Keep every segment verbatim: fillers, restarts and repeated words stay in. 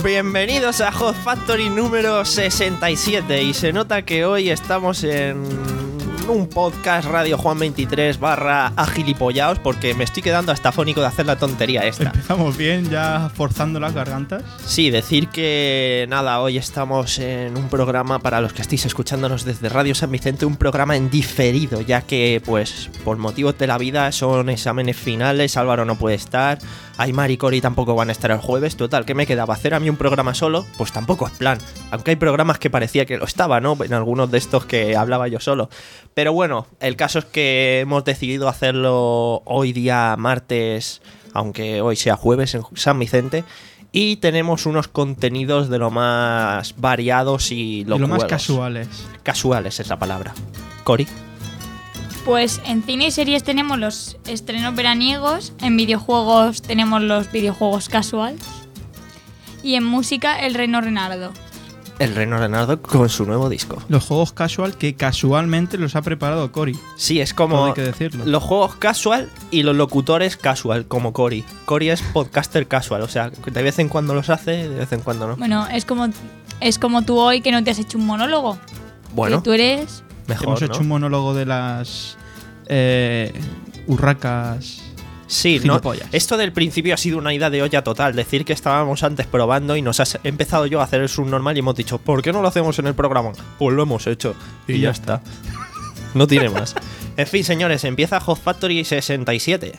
Bienvenidos a Hot Factory número sesenta y siete. Y se nota que hoy estamos en un podcast Radio Juan veintitrés barra agilipollaos, porque me estoy quedando hasta afónico de hacer la tontería esta. Empezamos bien, ya forzando las gargantas. Sí, decir que nada, hoy estamos en un programa, para los que estéis escuchándonos desde Radio San Vicente, un programa en diferido, ya que pues por motivos de la vida son exámenes finales, Álvaro no puede estar, Aymar y Cori tampoco van a estar el jueves. Total, ¿qué me quedaba? ¿Hacer a mí un programa solo? Pues tampoco es plan, aunque hay programas que parecía que lo estaba, ¿no? En algunos de estos que hablaba yo solo. Pero bueno, el caso es que hemos decidido hacerlo hoy día martes, aunque hoy sea jueves en San Vicente, y tenemos unos contenidos de lo más variados y lo más casuales. Casuales es la palabra. Cori. Pues en cine y series tenemos los estrenos veraniegos, en videojuegos tenemos los videojuegos casuals y en música el Reno Renardo. El Reno Renardo con su nuevo disco. Los juegos casual que casualmente los ha preparado Cori. Sí, es como todo hay que decirlo. Los juegos casual y los locutores casual, como Cori. Cori es podcaster casual, o sea, de vez en cuando los hace, de vez en cuando no. Bueno, es como, es como tú hoy que no te has hecho un monólogo. Bueno. Que tú eres... Mejor, Hemos ¿no? hecho un monólogo de las eh, urracas. Sí, no, esto del principio ha sido una ida de olla total. Decir que estábamos antes probando y nos ha empezado yo a hacer el subnormal y hemos dicho, ¿por qué no lo hacemos en el programa? Pues lo hemos hecho y, y ya, ya está. está. No tiene más. En fin, señores, empieza Hot Factory sesenta y siete.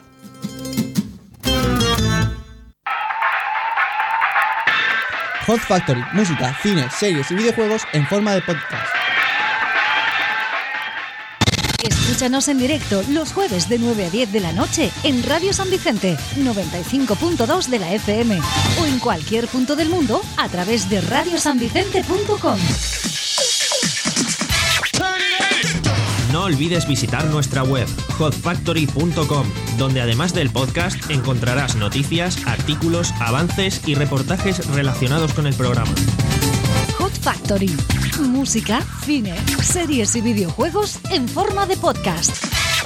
Hot Factory, música, cine, series y videojuegos en forma de podcast. Escúchanos en directo los jueves de nueve a diez de la noche en Radio San Vicente, noventa y cinco punto dos de la F M o en cualquier punto del mundo a través de radio san vicente punto com. No olvides visitar nuestra web hot factory punto com, donde además del podcast encontrarás noticias, artículos, avances y reportajes relacionados con el programa. Hot Factory. Música, cine, series y videojuegos en forma de podcast.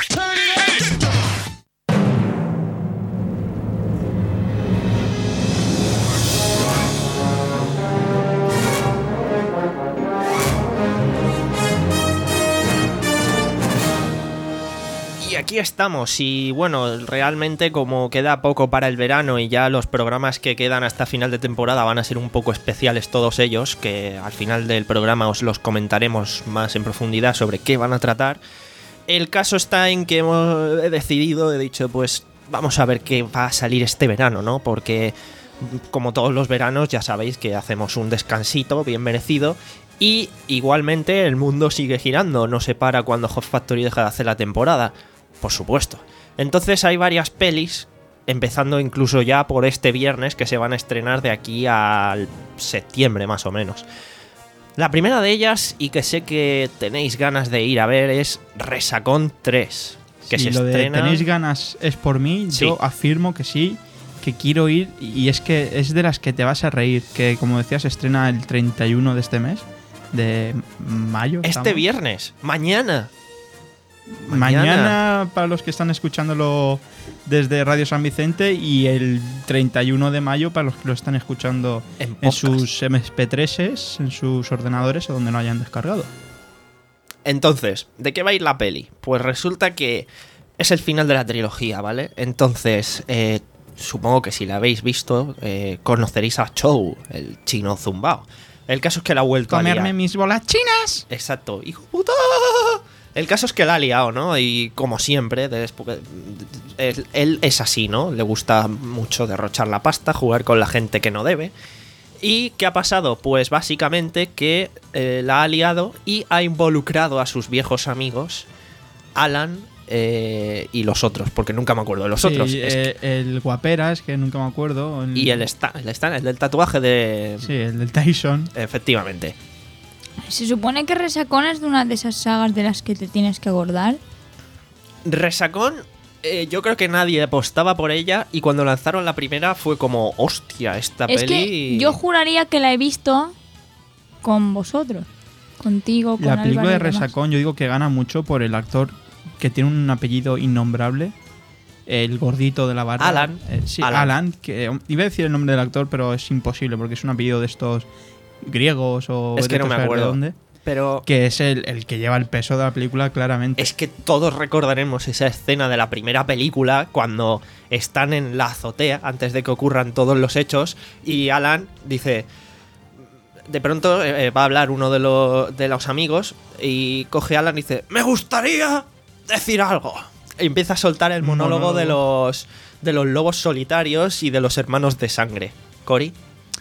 Y aquí estamos, y bueno, realmente como queda poco para el verano y ya los programas que quedan hasta final de temporada van a ser un poco especiales todos ellos, que al final del programa os los comentaremos más en profundidad sobre qué van a tratar. El caso está en que hemos he decidido, he dicho, pues vamos a ver qué va a salir este verano, ¿no? Porque como todos los veranos ya sabéis que hacemos un descansito bien merecido. Y igualmente el mundo sigue girando, no se para cuando Hot Factory deja de hacer la temporada, por supuesto. Entonces hay varias pelis, empezando incluso ya por este viernes, que se van a estrenar de aquí al septiembre más o menos. La primera de ellas, y que sé que tenéis ganas de ir a ver, es Resacón tres. Que sí, se lo estrena... de tenéis ganas es por mí, sí. Yo afirmo que sí, que quiero ir, y es que es de las que te vas a reír, que como decías se estrena el treinta y uno de este mes. De mayo. Este ¿estamos? viernes, mañana. mañana. Mañana para los que están escuchándolo desde Radio San Vicente y el treinta y uno de mayo para los que lo están escuchando en, en sus eme pe tres, en sus ordenadores o donde no hayan descargado. Entonces, ¿de qué va a ir la peli? Pues resulta que es el final de la trilogía, ¿vale? Entonces, eh, supongo que si la habéis visto, eh, conoceréis a Chou, el chino zumbao. El caso es que la ha vuelto a liar. ¡Comerme mis bolas chinas! Exacto. ¡Hijo puta! El caso es que la ha liado, ¿no? Y como siempre, él, él es así, ¿no? Le gusta mucho derrochar la pasta, jugar con la gente que no debe. ¿Y qué ha pasado? Pues básicamente que eh, la ha liado y ha involucrado a sus viejos amigos, Alan eh, y los otros, porque nunca me acuerdo de los sí, otros. Eh, es que... El Guaperas, que nunca me acuerdo. El... Y el Stan, el Stan, el del tatuaje de... Sí, el del Tyson. Efectivamente. Se supone que Resacón es de una de esas sagas de las que te tienes que acordar. Resacón, eh, yo creo que nadie apostaba por ella y cuando lanzaron la primera fue como, hostia, esta es peli... Es que yo juraría que la he visto con vosotros, contigo, con La película Álvaro de Resacón yo digo que gana mucho por el actor que tiene un apellido innombrable. el gordito de la barba. Alan. Eh, sí, Alan. Alan. Que iba a decir el nombre del actor, pero es imposible porque es un apellido de estos griegos o Es que vete no a me saber de acuerdo. dónde, Pero que es el, el que lleva el peso de la película claramente. es que todos recordaremos esa escena de la primera película cuando están en la azotea antes de que ocurran todos los hechos y Alan dice... De pronto eh, va a hablar uno de, lo- de los amigos y coge a Alan y dice «Me gustaría decir algo». Y empieza a soltar el monólogo, Monólogo. de los de los lobos solitarios y de los hermanos de sangre. Cory.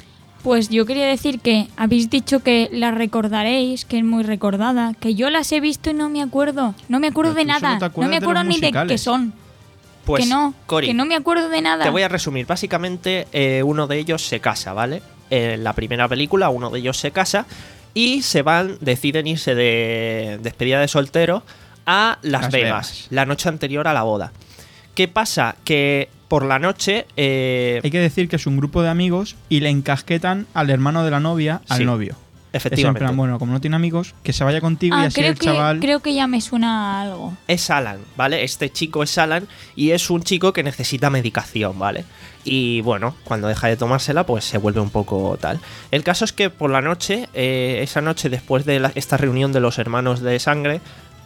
Pues yo quería decir que habéis dicho que la recordaréis, que es muy recordada, que yo las he visto y no me acuerdo. No me acuerdo Pero de tú solo nada. te No acuerdas me de acuerdo los ni de qué musicales. son. Pues, que no, Cory, que no me acuerdo de nada. te voy a resumir. Básicamente, eh, uno de ellos se casa, ¿vale? En la primera película, uno de ellos se casa y se van, deciden irse de despedida de soltero a Las, Las Vegas, Vegas. la noche anterior a la boda. ¿Qué pasa? Que por la noche... eh, Hay que decir que es un grupo de amigos y le encasquetan al hermano de la novia al Sí, novio. Es en efectivamente. plan, bueno, como no tiene amigos, que se vaya contigo y Ah, así creo, el que, chaval... creo que ya me suena algo. Es Alan, ¿vale? Este chico es Alan y es un chico que necesita medicación, ¿vale? Y bueno, cuando deja de tomársela, pues se vuelve un poco tal. El caso es que por la noche, eh, esa noche después de la- esta reunión de los hermanos de sangre,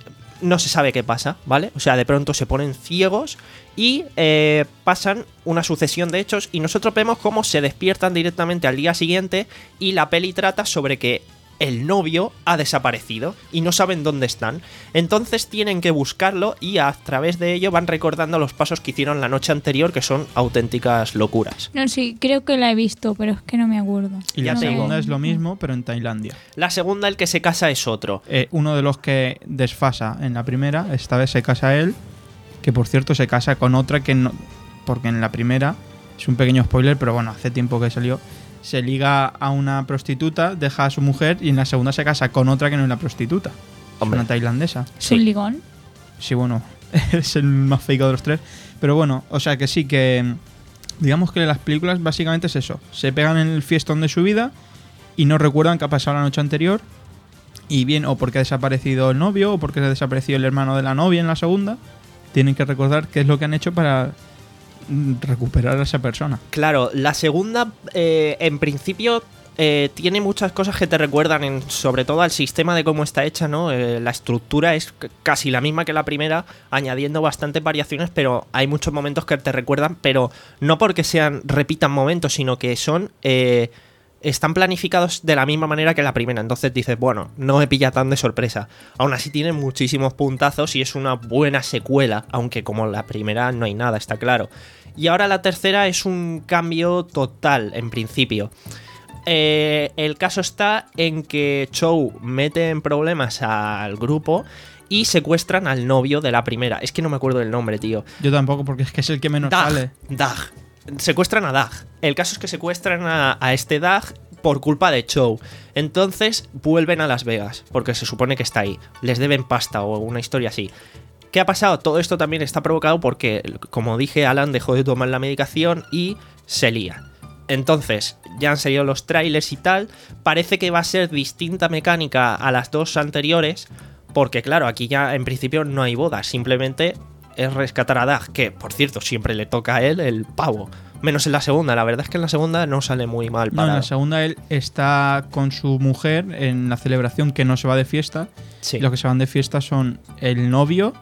no se sabe qué pasa, ¿vale? O sea, de pronto se ponen ciegos y eh, pasan una sucesión de hechos y nosotros vemos cómo se despiertan directamente al día siguiente y la peli trata sobre que el novio ha desaparecido y no saben dónde están. Entonces tienen que buscarlo y a través de ello van recordando los pasos que hicieron la noche anterior, que son auténticas locuras. No, sí, creo que la he visto, pero es que no me acuerdo. Y la Ya te digo. segunda es lo mismo, pero en Tailandia. La segunda, el que se casa, es otro. Eh, uno de los que desfasa en la primera, esta vez se casa él, que por cierto se casa con otra que no... Porque en la primera, es un pequeño spoiler, pero bueno, hace tiempo que salió, se liga a una prostituta, deja a su mujer y en la segunda se casa con otra que no es la prostituta. Hombre. Es una tailandesa. ¿Es Sí. un ligón? Sí, bueno, es el más feico de los tres. Pero bueno, o sea que sí, que digamos que las películas básicamente es eso. Se pegan en el fiestón de su vida y no recuerdan qué ha pasado la noche anterior. Y bien, o porque ha desaparecido el novio, o porque ha desaparecido el hermano de la novia en la segunda. Tienen que recordar qué es lo que han hecho para mm, recuperar a esa persona. Claro, la segunda, eh, en principio, eh, tiene muchas cosas que te recuerdan, en, sobre todo al sistema de cómo está hecha, ¿no? Eh, la estructura es c- casi la misma que la primera, añadiendo bastantes variaciones, pero hay muchos momentos que te recuerdan, pero no porque sean repitan momentos, sino que son... eh, están planificados de la misma manera que la primera. Entonces dices, bueno, no me pilla tan de sorpresa. Aún así tiene muchísimos puntazos y es una buena secuela, aunque como la primera no hay nada, está claro. Y ahora la tercera es un cambio total, en principio. Eh, el caso está en que Chow mete en problemas al grupo y secuestran al novio de la primera. Es que no me acuerdo del nombre, tío. Yo tampoco, porque es que es el que menos sale. Dag. Dag. Secuestran a Dag. El caso es que secuestran a, a este Dag por culpa de Chow. Entonces vuelven a Las Vegas, porque se supone que está ahí. Les deben pasta o una historia así. ¿Qué ha pasado? Todo esto también está provocado porque, como dije, Alan dejó de tomar la medicación y se lía. Entonces, ya han salido los trailers y tal. Parece que va a ser distinta mecánica a las dos anteriores, porque claro, aquí ya en principio no hay boda, simplemente es rescatar a Dag, que por cierto siempre le toca a él el pavo. Menos en la segunda, la verdad es que en la segunda no sale muy mal No, parado. en la segunda él está con su mujer en la celebración, que no se va de fiesta. Sí. Y los que se van de fiesta son el novio,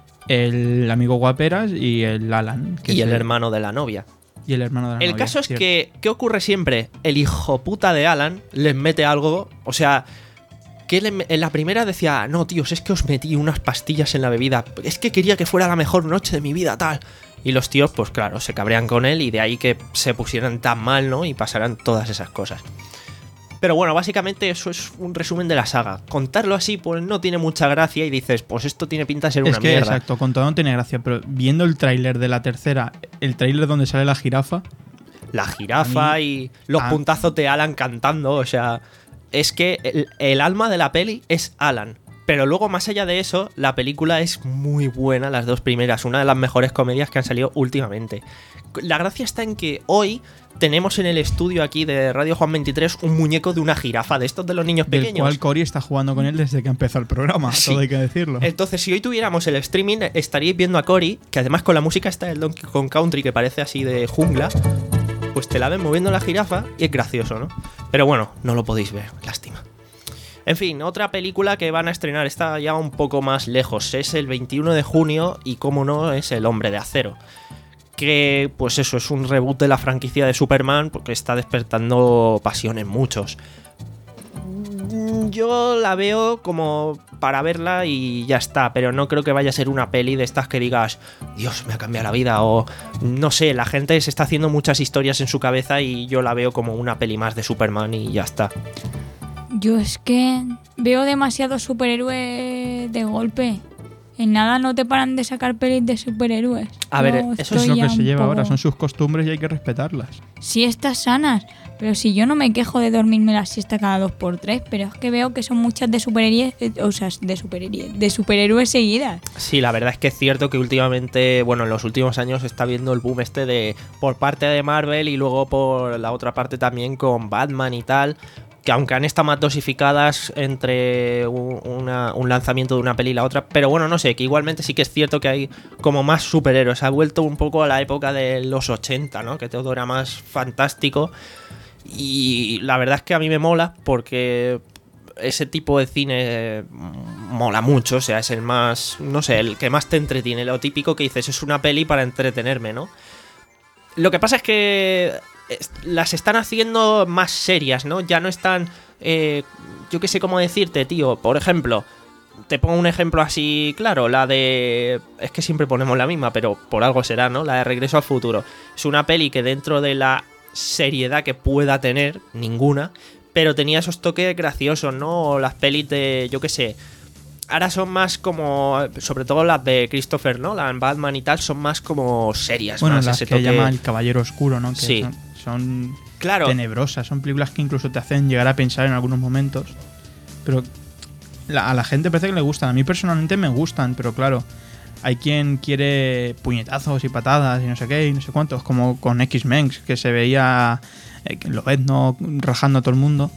el amigo Guaperas y el Alan. Que Y es el hermano de la novia. Y el hermano de la El novia, caso es cierto. que, ¿qué ocurre siempre? El hijo puta de Alan les mete algo, o sea, que le- en la primera decía, no, tíos, es que os metí unas pastillas en la bebida, es que quería que fuera la mejor noche de mi vida, tal. Y los tíos, pues claro, se cabrean con él y de ahí que se pusieran tan mal, ¿no? Y pasaran todas esas cosas. Pero bueno, básicamente eso es un resumen de la saga. Contarlo así, pues no tiene mucha gracia y dices, pues esto tiene pinta de ser Es una que, mierda. exacto, con todo no tiene gracia, pero viendo el tráiler de la tercera, el tráiler donde sale la jirafa, La jirafa A mí- y los a- puntazos de Alan cantando, o sea, es que el, el alma de la peli es Alan. Pero luego, más allá de eso, la película es muy buena, las dos primeras, una de las mejores comedias que han salido últimamente. La gracia está en que hoy tenemos en el estudio aquí de Radio Juan veintitrés un muñeco de una jirafa, de estos de los niños Del pequeños. cual Cory está jugando con él desde que empezó el programa, Sí. todo hay que decirlo. Entonces, si hoy tuviéramos el streaming, estaríais viendo a Cory, que además con la música está el Donkey Kong Country, que parece así de jungla, pues te la ven moviendo la jirafa y es gracioso, ¿no? Pero bueno, no lo podéis ver, lástima. En fin, otra película que van a estrenar está ya un poco más lejos. Es el veintiuno de junio y, como no, es El Hombre de Acero. Que, pues eso, es un reboot de la franquicia de Superman porque está despertando pasión en muchos. Yo la veo como para verla y ya está, pero no creo que vaya a ser una peli de estas que digas, Dios, me ha cambiado la vida, o no sé, la gente se está haciendo muchas historias en su cabeza y yo la veo como una peli más de Superman y ya está. Yo es que veo demasiados superhéroes de golpe. En nada no te paran de sacar pelis de superhéroes. A ver, Yo eso es estoy lo ya que se un lleva poco- ahora, son sus costumbres y hay que respetarlas. Sí, estas sanas, pero si yo no me quejo de dormirme la siesta cada dos por tres, pero es que veo que son muchas de superhéroes, eh, o sea, de superhéroes, de superhéroes seguidas. Sí, la verdad es que es cierto que últimamente, bueno, en los últimos años se está viendo el boom este de por parte de Marvel y luego por la otra parte también con Batman y tal, que aunque han estado más dosificadas entre un, una- un lanzamiento de una peli y la otra, pero bueno, no sé, que igualmente sí que es cierto que hay como más superhéroes. Ha vuelto un poco a la época de los ochenta, ¿no? Que todo era más fantástico y la verdad es que a mí me mola porque ese tipo de cine mola mucho, o sea, es el más, no sé, el que más te entretiene, lo típico que dices, es una peli para entretenerme, ¿no? Lo que pasa es que es- las están haciendo más serias, ¿no? Ya no están, eh, yo qué sé cómo decirte, tío, por ejemplo, te pongo un ejemplo así claro, la de, es que siempre ponemos la misma, pero por algo será, ¿no? La de Regreso al Futuro. Es una peli que dentro de la seriedad que pueda tener, ninguna, pero tenía esos toques graciosos, ¿no? O las pelis de, yo qué sé, ahora son más como, sobre todo las de Christopher Nolan, Batman y tal, son más como serias. Bueno, más las ese que toque- llama El Caballero Oscuro, ¿no? Que Sí. son, son Claro, tenebrosas, son películas que incluso te hacen llegar a pensar en algunos momentos. Pero la- a la gente parece que le gustan. A mí personalmente me gustan, pero claro, hay quien quiere puñetazos y patadas y no sé qué y no sé cuántos, como con X-Men, que se veía eh, Lobezno rajando a todo el mundo.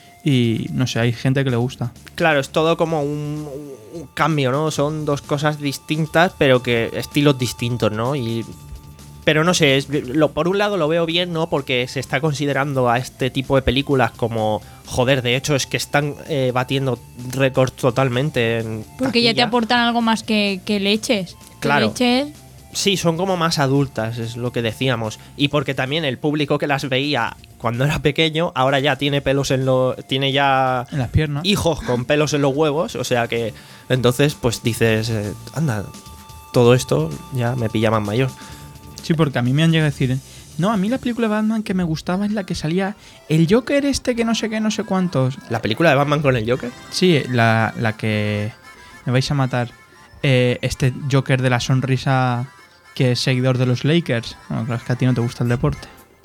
Y no sé, hay gente que le gusta. claro, es todo como un, un cambio, ¿no? Son dos cosas distintas, pero que estilos distintos, ¿no? Y pero no sé, es- lo, por un lado lo veo bien, ¿no? Porque se está considerando a este tipo de películas como, joder, de hecho es que están eh, batiendo récords totalmente en Porque ya te taquilla. aportan algo más que, que leches. Que Claro. leches, Sí, son como más adultas, es lo que decíamos. Y porque también el público que las veía cuando era pequeño, ahora ya tiene pelos en los... Tiene ya En las piernas. hijos con pelos en los huevos, o sea que... Entonces, pues dices, eh, anda, todo esto ya me pilla más mayor. Sí, porque a mí me han llegado a decir, no, a mí la película de Batman que me gustaba es la que salía el Joker este que no sé qué, no sé cuántos. ¿La película de Batman con el Joker? Sí, la, la que me vais a matar. Eh, este Joker de la sonrisa que es seguidor de los Lakers. Bueno, claro, es que a ti no te gusta el deporte.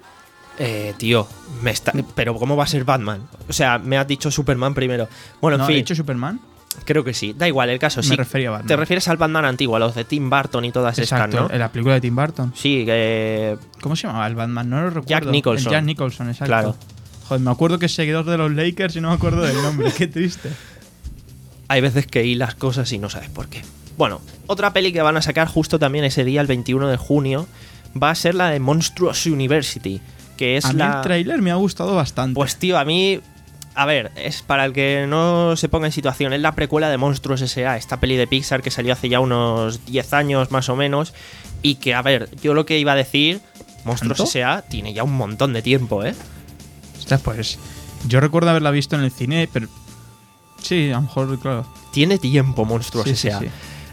Eh, tío, me está... Pero ¿cómo va a ser Batman? O sea, me has dicho Superman primero. Bueno, en ¿No fin, he dicho Superman? creo que sí. Da igual, el caso Me sí. refería a Batman. Te refieres al Batman antiguo, a los de Tim Burton y todas Exacto, estas, ¿no? en la película de Tim Burton. Sí, que... ¿Cómo se llamaba el Batman? No lo recuerdo. Jack Nicholson. El Jack Nicholson, exacto. Claro. Joder, me acuerdo que es seguidor de los Lakers y no me acuerdo del nombre. Qué triste. Hay veces que hilas cosas y no sabes por qué. Bueno, otra peli que van a sacar justo también ese día, el veintiuno de junio, va a ser la de Monstrous University, que es a mí la... el tráiler me ha gustado bastante. Pues tío, a mí... A ver, es para el que no se ponga en situación, es la precuela de Monstruos S A, esta peli de Pixar que salió hace ya unos diez años más o menos, y que, a ver, yo lo que iba a decir, Monstruos ¿Tanto? S A tiene ya un montón de tiempo, ¿eh? Ostras, pues yo recuerdo haberla visto en el cine, pero sí, a lo mejor, claro. Tiene tiempo Monstruos Sí, sí, S A. sí.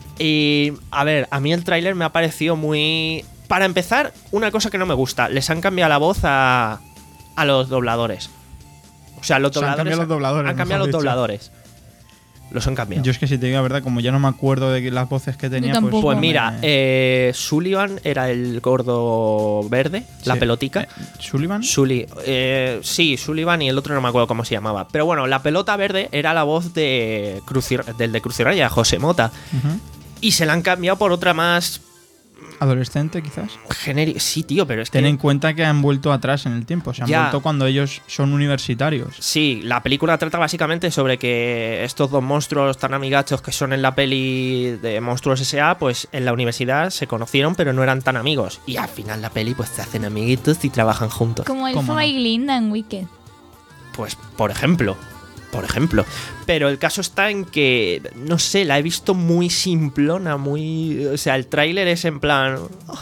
Y, a ver, a mí el tráiler me ha parecido muy... Para empezar, una cosa que no me gusta, les han cambiado la voz a, a los dobladores. O sea, los Se han dobladores... cambiado los dobladores, Han cambiado los mejor dicho. dobladores. Los han cambiado. Yo es que si te digo la verdad, como ya no me acuerdo de las voces que tenía, tampoco. pues... Pues me- mira, eh, Sullivan era el gordo verde, la Sí. pelotica. Eh, ¿Sullivan? Sully, eh, sí, Sullivan y el otro no me acuerdo cómo se llamaba. Pero bueno, la pelota verde era la voz de Cruci- del de Crucirraya, José Mota. Ujú. Y se la han cambiado por otra más ¿Adolescente, quizás? genérica. Sí, tío, pero es que... Ten en cuenta que han vuelto atrás en el tiempo. Se han Ya. vuelto cuando ellos son universitarios. Sí, la película trata básicamente sobre que estos dos monstruos tan amigachos que son en la peli de Monstruos S A, pues en la universidad se conocieron pero no eran tan amigos. Y al final la peli pues se hacen amiguitos y trabajan juntos. Como el ¿Cómo no? y Glinda en Wicked. Pues por ejemplo, por ejemplo. Pero el caso está en que, no sé, la he visto muy simplona, muy... O sea, el tráiler es en plan...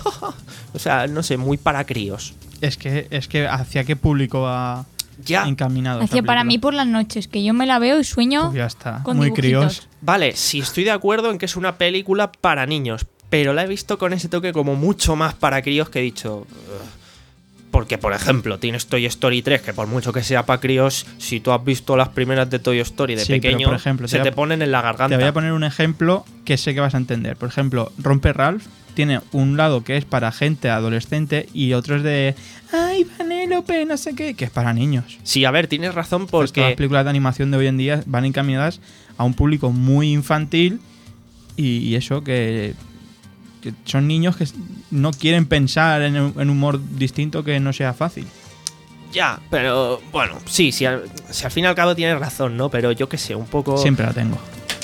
O sea, no sé, muy para críos. Es que, es que ¿hacia qué público va Ya. encaminado? esta Hacia para mí película? por las noches, que yo me la veo y sueño Pues ya está. con Muy dibujitos. críos. Vale, sí estoy de acuerdo en que es una película para niños, pero la he visto con ese toque como mucho más para críos que he dicho... "Ugh". Porque, por ejemplo, tienes Toy Story tres, que por mucho que sea para críos, si tú has visto las primeras de Toy Story de Sí, pero, pequeño, por ejemplo, se te te voy a- ponen en la garganta. Te voy a poner un ejemplo que sé que vas a entender. Por ejemplo, Rompe Ralph tiene un lado que es para gente adolescente y otro es de ¡ay, Vanellope! No sé qué, que es para niños. Sí, a ver, tienes razón Pues todas las porque... películas de animación de hoy en día van encaminadas a un público muy infantil y, y eso que, que son niños que no quieren pensar en, en humor distinto que no sea fácil. Ya, pero bueno, sí, sí, al, si al fin y al cabo tienes razón, ¿no? Pero yo qué sé, un poco... Siempre la tengo.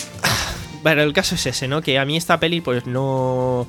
Pero el caso es ese, ¿no? Que a mí esta peli pues no...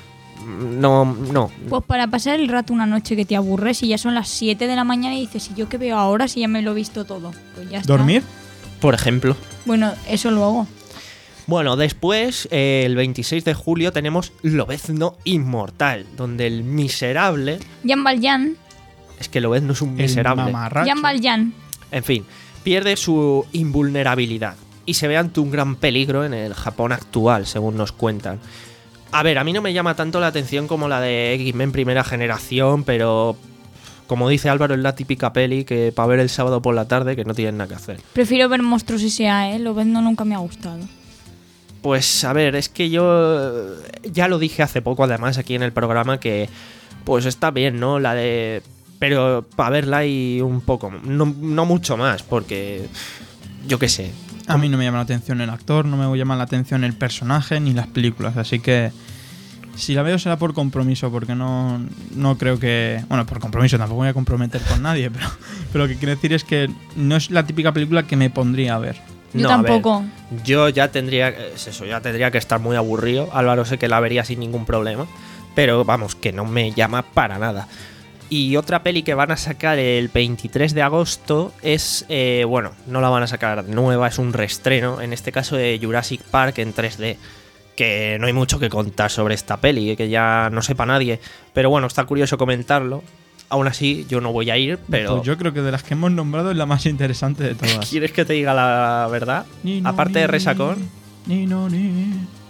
No, no. Pues para pasar el rato una noche que te aburres y ya son las siete de la mañana y dices, ¿y yo qué veo ahora si ya me lo he visto todo? Pues ya está. ¿Dormir? Por ejemplo. Bueno, eso luego. Bueno, después, eh, el veintiséis de julio, tenemos Lobezno Inmortal, donde el miserable... Jan Valjean. Es que Lobezno es un El miserable. mamarracho. Jan Valjean. En fin, pierde su invulnerabilidad y se ve ante un gran peligro en el Japón actual, según nos cuentan. A ver, a mí no me llama tanto la atención como la de X-Men Primera Generación, pero como dice Álvaro, es la típica peli que para ver el sábado por la tarde que no tienen nada que hacer. Prefiero ver Monstruos S A, ¿eh? Lo no nunca me ha gustado. Pues a ver, es que yo ya lo dije hace poco además aquí en el programa que pues está bien, ¿no? La de... Pero para verla y un poco, no, no mucho más, porque yo qué sé. A mí no me llama la atención el actor, no me llama la atención el personaje ni las películas, así que si la veo será por compromiso, porque no, no creo que... Bueno, por compromiso, tampoco me voy a comprometer con nadie, pero, pero lo que quiero decir es que no es la típica película que me pondría a ver. Yo No, a ver, tampoco. yo ya tendría, es eso, ya tendría que estar muy aburrido. Álvaro sé que la vería sin ningún problema, pero vamos, que no me llama para nada. Y otra peli que van a sacar el veintitrés de agosto es, eh, bueno, no la van a sacar nueva, es un reestreno, en este caso de Jurassic Park en tres D. Que no hay mucho que contar sobre esta peli, que ya no sepa nadie. Pero bueno, está curioso comentarlo. Aún así, yo no voy a ir, pero... Pues yo creo que de las que hemos nombrado es la más interesante de todas. ¿Quieres que te diga la verdad? Ni, no, Aparte de ni, Resacón. Ni, no, ni.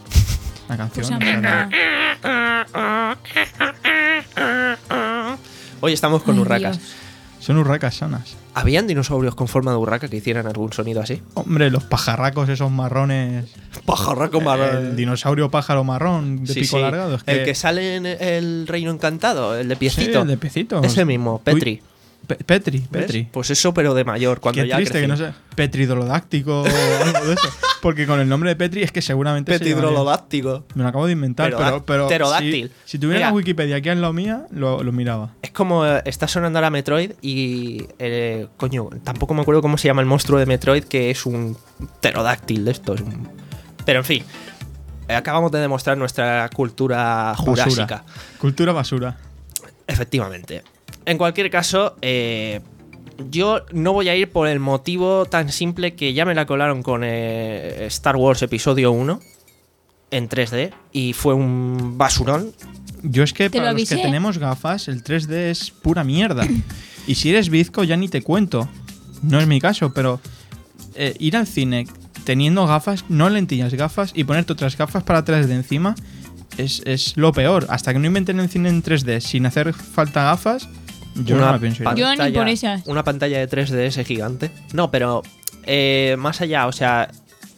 La canción. Pues a mí esa de- no. Hoy estamos con Ay, urracas. Dios. Son urracas sanas. ¿Habían dinosaurios con forma de urraca que hicieran algún sonido así? Hombre, los pajarracos esos marrones. Pajarraco El dinosaurio pájaro marrón de Sí, pico sí. largado. Es que, El que sale en El Reino Encantado, el de Sí, piecito. el de piecito. Ese mismo, Petri. Pe- Petri, ¿Ves? Petri. Pues eso, pero de mayor, cuando Qué ya triste que no crecí. sea Petridolodáctico o algo de eso. Porque con el nombre de Petri es que seguramente se llamaría- Petridrolodáctico. Me lo acabo de inventar, Pero pero, da- pero pterodáctil. si, si tuviera Mira. la Wikipedia aquí en la mía, lo, lo miraba. Es como eh, está sonando ahora Metroid y... eh, coño, tampoco me acuerdo cómo se llama el monstruo de Metroid, que es un pterodáctil de estos. un- Pero en fin, eh, acabamos de demostrar nuestra cultura jurásica. Basura. Cultura basura. Efectivamente. En cualquier caso, eh, yo no voy a ir por el motivo tan simple que ya me la colaron con eh, Star Wars Episodio uno en tres D y fue un basurón. Yo es que Te para lo los que avisé. tenemos gafas, el tres D es pura mierda. Y si eres bizco, ya ni te cuento. No es mi caso, pero eh, ir al cine teniendo gafas, no lentillas, gafas, y ponerte otras gafas para tres D encima, es, es lo peor. Hasta que no inventen el cine en tres D sin hacer falta gafas, yo no me pienso ir. Yo ni por esas. Una pantalla de tres D ese gigante. No, pero eh, más allá, o sea,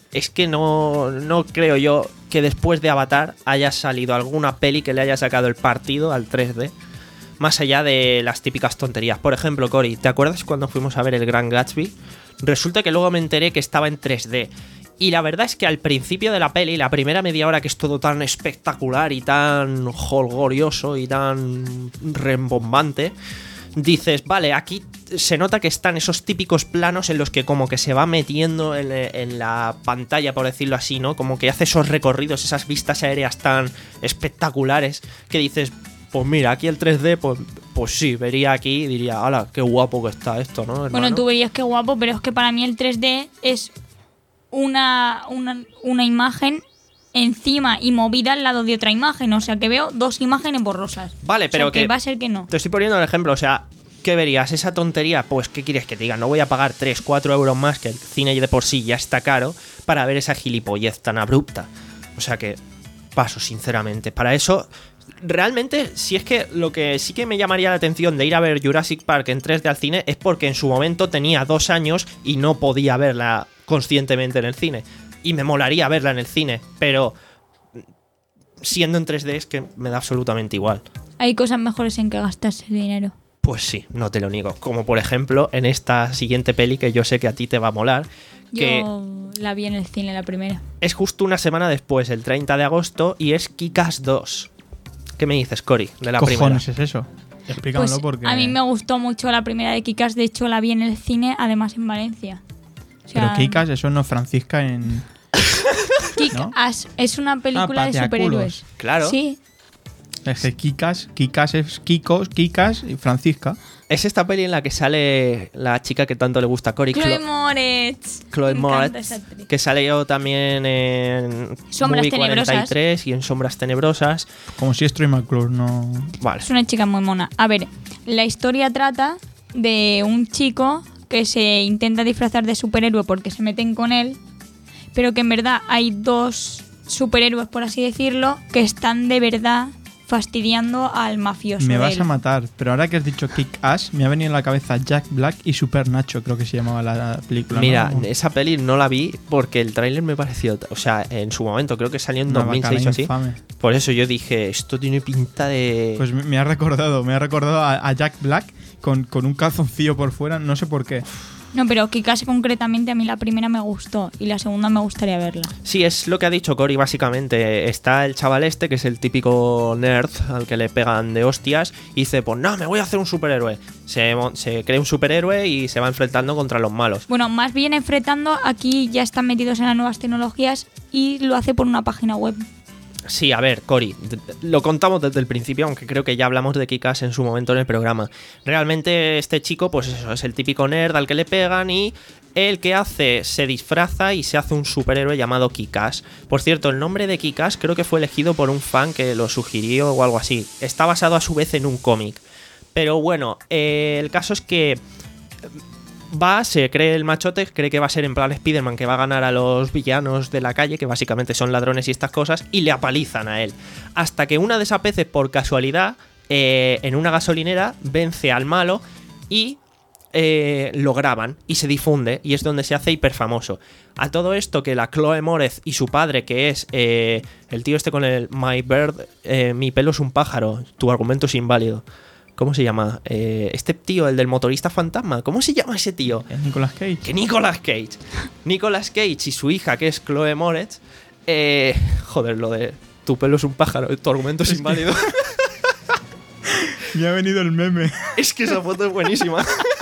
es que no, no creo yo que después de Avatar haya salido alguna peli que le haya sacado el partido al tres D, más allá de las típicas tonterías. Por ejemplo, Cory, ¿te acuerdas cuando fuimos a ver El Gran Gatsby? Resulta que luego me enteré que estaba en tres D. Y la verdad es que al principio de la peli, la primera media hora, que es todo tan espectacular y tan holgorioso y tan rembombante, dices, vale, aquí se nota que están esos típicos planos en los que como que se va metiendo en, en la pantalla, por decirlo así, ¿no? Como que hace esos recorridos, esas vistas aéreas tan espectaculares que dices, pues mira, aquí el tres D, pues, pues sí, vería aquí y diría, hala, qué guapo que está esto, ¿no, hermano? Bueno, tú verías qué guapo, pero es que para mí el tres D es una, una, una imagen encima y movida al lado de otra imagen, o sea que veo dos imágenes borrosas. Vale, pero o sea, que, que va a ser que no. Te estoy poniendo el ejemplo, o sea, ¿qué verías? Esa tontería, pues ¿qué quieres que te diga? No voy a pagar tres, cuatro euros más, que el cine de por sí ya está caro, para ver esa gilipollez tan abrupta. O sea que paso, sinceramente. Para eso, realmente, si es que lo que sí que me llamaría la atención de ir a ver Jurassic Park en tres D al cine es porque en su momento tenía dos años y no podía verla conscientemente en el cine. Y me molaría verla en el cine, pero siendo en tres D es que me da absolutamente igual. Hay cosas mejores en que gastarse el dinero. Pues sí, no te lo niego. Como por ejemplo en esta siguiente peli que yo sé que a ti te va a molar. Que yo la vi en el cine la primera. Es justo una semana después, el treinta de agosto, y es Kick-Ass dos. ¿Qué me dices, Cory, de la ¿Qué primera? cojones es eso? Explícamelo Pues porque... a mí me gustó mucho la primera de Kick-Ass, de hecho la vi en el cine, además en Valencia. O sea, Pero Kick-Ass, eso no es Francisca en... Kick-Ass es una película Ah, de pateaculos. superhéroes. Claro. Sí. Es que Kick-Ass, Kick-Ass es Kikos, Kikas y Francisca. Es esta peli en la que sale la chica que tanto le gusta a Cory, Chloe Chlo- Moretz. Chloe Me encanta Moretz, esa actriz. que sale yo también en Sombras Movie Tenebrosas. cuarenta y tres y en Sombras Tenebrosas. Como si es Troy McClure, no... Vale. Es una chica muy mona. A ver, la historia trata de un chico que se intenta disfrazar de superhéroe porque se meten con él, pero que en verdad hay dos superhéroes, por así decirlo, que están de verdad fastidiando al mafioso. Me de vas él. a matar, pero ahora que has dicho Kick-Ass, me ha venido en la cabeza Jack Black y Super Nacho, creo que se llamaba la película. Mira, ¿no? esa peli no la vi porque el tráiler me pareció... O sea, en su momento, creo que salió en Una dos mil seis bacala o así. infame. Por eso yo dije, esto tiene pinta de... Pues me me ha recordado, me ha recordado a, a Jack Black con, con un calzoncillo por fuera, no sé por qué. No, pero Kick-Ass concretamente a mí la primera me gustó y la segunda me gustaría verla. Sí, es lo que ha dicho Cory, básicamente. Está el chaval este, que es el típico nerd al que le pegan de hostias, y dice, pues no, me voy a hacer un superhéroe. Se, mon- se crea un superhéroe y se va enfrentando contra los malos. Bueno, más bien enfrentando, aquí ya están metidos en las nuevas tecnologías y lo hace por una página web. Sí, a ver, Cory, d- lo contamos desde el principio, aunque creo que ya hablamos de Kick-Ass en su momento en el programa. Realmente este chico, pues eso, es el típico nerd al que le pegan, y el que hace se disfraza y se hace un superhéroe llamado Kick-Ass. Por cierto, el nombre de Kick-Ass creo que fue elegido por un fan que lo sugirió o algo así. Está basado a su vez en un cómic. Pero bueno, eh, el caso es que va, se cree el machote, cree que va a ser en plan Spider-Man, que va a ganar a los villanos de la calle, que básicamente son ladrones y estas cosas, y le apalizan a él. Hasta que una de esas veces, por casualidad, eh, en una gasolinera, vence al malo y eh, lo graban y se difunde, y es donde se hace hiper famoso. A todo esto, que la Chloe Moretz y su padre, que es eh, el tío este con el My Bird, eh, mi pelo es un pájaro, tu argumento es inválido. ¿Cómo se llama? Eh, este tío, el del motorista fantasma. ¿Cómo se llama ese tío? ¿Es Nicolas Cage? Que Nicolas Cage. Nicolas Cage y su hija, que es Chloe Moretz. Eh, joder, lo de tu pelo es un pájaro, tu argumento es, Es inválido. Me ha venido el meme. Es que esa foto es buenísima.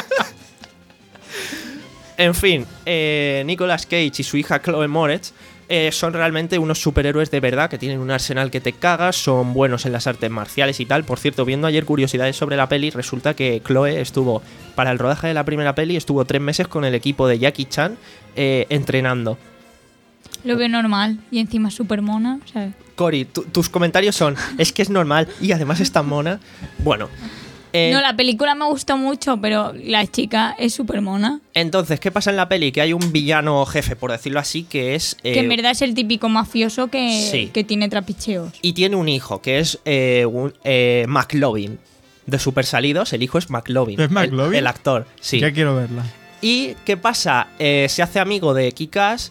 En fin, eh, Nicolas Cage y su hija Chloe Moretz eh, son realmente unos superhéroes de verdad, que tienen un arsenal que te cagas, son buenos en las artes marciales y tal. Por cierto, viendo ayer curiosidades sobre la peli, resulta que Chloe estuvo, para el rodaje de la primera peli, estuvo tres meses con el equipo de Jackie Chan eh, entrenando. Lo veo normal y encima es súper mona, ¿sabes? Cory, tu- tus comentarios son, es que es normal y además es tan mona. Bueno. eh, No, la película me gustó mucho, pero la chica es súper mona. Entonces, ¿qué pasa en la peli? Que hay un villano jefe, por decirlo así, que es... eh, Que en verdad es el típico mafioso que, Sí. que tiene trapicheos. y tiene un hijo, que es eh, un, eh, McLovin. De Super Salidos, el hijo es McLovin. ¿Es McLovin? El, el actor, sí. Ya quiero verla. ¿Y qué pasa? Eh, se hace amigo de Kick-Ass,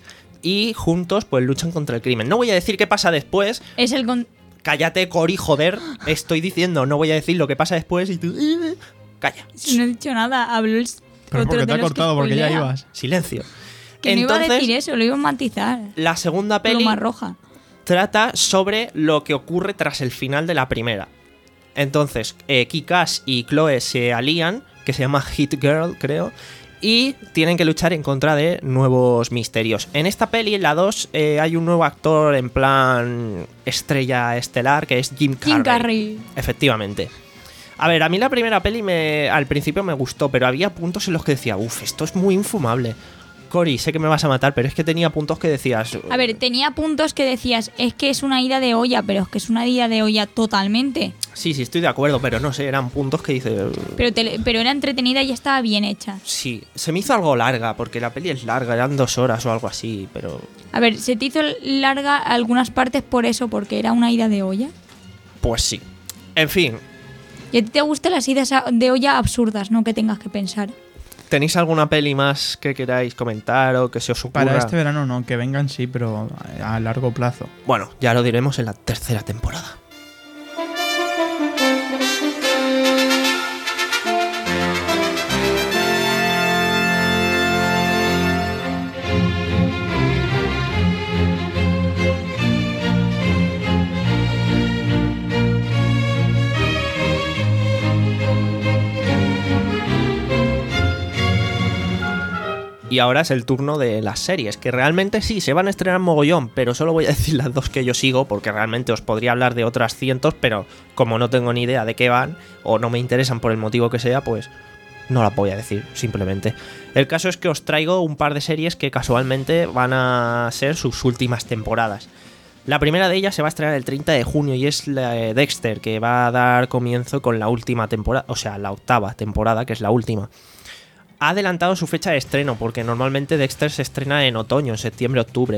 y juntos pues luchan contra el crimen. No voy a decir qué pasa después. Es el... Con... Cállate, Cory, joder. Estoy diciendo, no voy a decir lo que pasa después y tú... Calla. No he dicho nada, hablo el... Pero porque te ha cortado, porque ya ibas. Silencio. Que Entonces, no iba a decir eso, lo iba a matizar. La segunda peli Pluma roja. trata sobre lo que ocurre tras el final de la primera. Entonces, eh, Kick-Ass y Chloe se alían, que se llama Hit Girl, creo, y tienen que luchar en contra de nuevos misterios. En esta peli, en la dos, eh, hay un nuevo actor en plan estrella estelar, que es Jim Carrey. Jim Carrey. Efectivamente. A ver, a mí la primera peli me, al principio me gustó, pero había puntos en los que decía, uff, esto es muy infumable. Cory, sé que me vas a matar, pero es que tenía puntos que decías... A ver, tenía puntos que decías, es que es una ida de olla, pero es que es una ida de olla totalmente. Sí, sí, estoy de acuerdo, pero no sé, eran puntos que dices... Pero, te, pero era entretenida y estaba bien hecha. Sí, se me hizo algo larga, porque la peli es larga, eran dos horas o algo así, pero... A ver, ¿se te hizo larga algunas partes por eso, porque era una ida de olla? Pues sí. En fin. ¿Y a ti te gustan las idas de olla absurdas, no que tengas que pensar? ¿Tenéis alguna peli más que queráis comentar o que se os ocurra? Para este verano no, que vengan sí, pero a largo plazo. Bueno, ya lo diremos en la tercera temporada. Y ahora es el turno de las series, que realmente sí, se van a estrenar mogollón, pero solo voy a decir las dos que yo sigo, porque realmente os podría hablar de otras cientos, pero como no tengo ni idea de qué van, o no me interesan por el motivo que sea, pues no las voy a decir, simplemente. El caso es que os traigo un par de series que casualmente van a ser sus últimas temporadas. La primera de ellas se va a estrenar el treinta de junio y es la de Dexter, que va a dar comienzo con la última temporada, o sea, la octava temporada, que es la última. Ha adelantado su fecha de estreno, porque normalmente Dexter se estrena en otoño, en septiembre, octubre.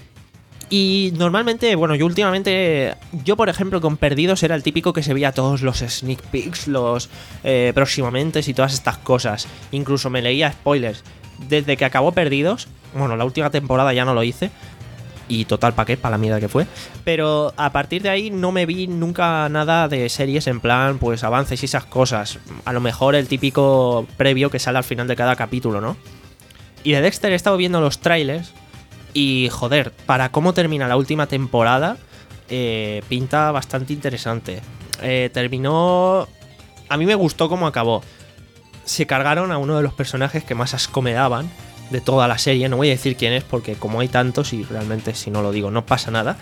Y normalmente, bueno, yo últimamente, yo por ejemplo con Perdidos era el típico que se veía todos los sneak peeks, los eh, próximamente y todas estas cosas. Incluso me leía spoilers. Desde que acabó Perdidos, bueno, la última temporada ya no lo hice. Y total, ¿pa' qué? Para la mierda que fue. Pero a partir de ahí no me vi nunca nada de series en plan, pues avances y esas cosas. A lo mejor el típico previo que sale al final de cada capítulo, ¿no? Y de Dexter he estado viendo los trailers y, joder, para cómo termina la última temporada, eh, pinta bastante interesante. Eh, terminó... A mí me gustó cómo acabó. Se cargaron a uno de los personajes que más asco me daban de toda la serie, no voy a decir quién es porque como hay tantos y realmente si no lo digo no pasa nada.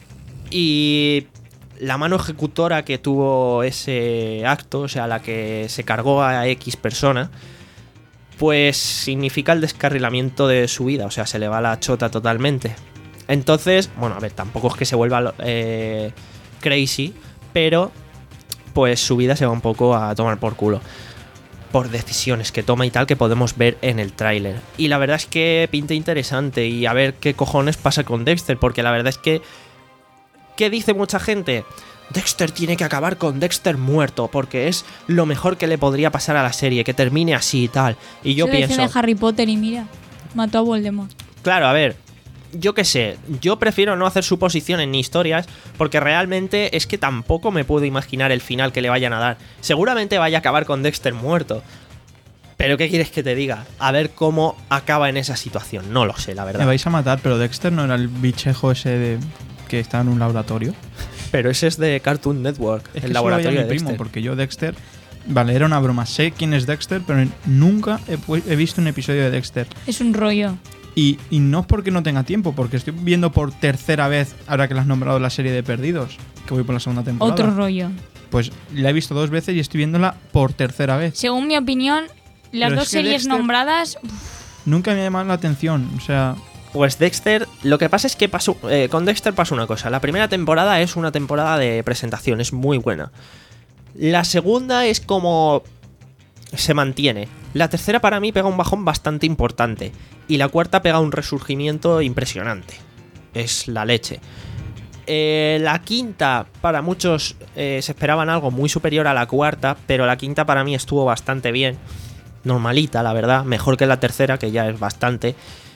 Y la mano ejecutora que tuvo ese acto, o sea, la que se cargó a X persona, pues significa el descarrilamiento de su vida, o sea, se le va la chota totalmente. Entonces, bueno, a ver, tampoco es que se vuelva eh, crazy, pero pues su vida se va un poco a tomar por culo por decisiones que toma y tal, que podemos ver en el tráiler. Y la verdad es que pinta interesante y a ver qué cojones pasa con Dexter, porque la verdad es que... ¿Qué dice mucha gente? Dexter tiene que acabar con Dexter muerto, porque es lo mejor que le podría pasar a la serie, que termine así y tal. Y yo Se pienso... de Harry Potter y mira, mató a Voldemort. Claro, a ver... Yo qué sé, yo prefiero no hacer suposiciones ni historias, porque realmente es que tampoco me puedo imaginar el final que le vayan a dar. Seguramente vaya a acabar con Dexter muerto. Pero ¿qué quieres que te diga? A ver cómo acaba en esa situación. No lo sé, la verdad. Me vais a matar, pero Dexter no era el bichejo ese de... que está en un laboratorio. Pero ese es de Cartoon Network, es el que laboratorio mi de primo, Dexter. porque yo Dexter... Vale, era una broma. Sé quién es Dexter, pero nunca he, he visto un episodio de Dexter. Es un rollo. Y, y no es porque no tenga tiempo, porque estoy viendo por tercera vez, ahora que le has nombrado, la serie de Perdidos, que voy por la segunda temporada. Otro rollo. Pues la he visto dos veces y estoy viéndola por tercera vez. Según mi opinión, las Pero dos es que series Dexter nombradas... nunca me ha llamado la atención, o sea... Pues Dexter, lo que pasa es que pasó, eh, con Dexter pasó una cosa. La primera temporada es una temporada de presentación, es muy buena. La segunda es como... se mantiene. La tercera para mí pega un bajón bastante importante. Y la cuarta pega un resurgimiento impresionante. Es la leche. Eh, la quinta, para muchos eh, se esperaban algo muy superior a la cuarta, pero la quinta para mí estuvo bastante bien. Normalita, la verdad. Mejor que la tercera, que ya es bastante.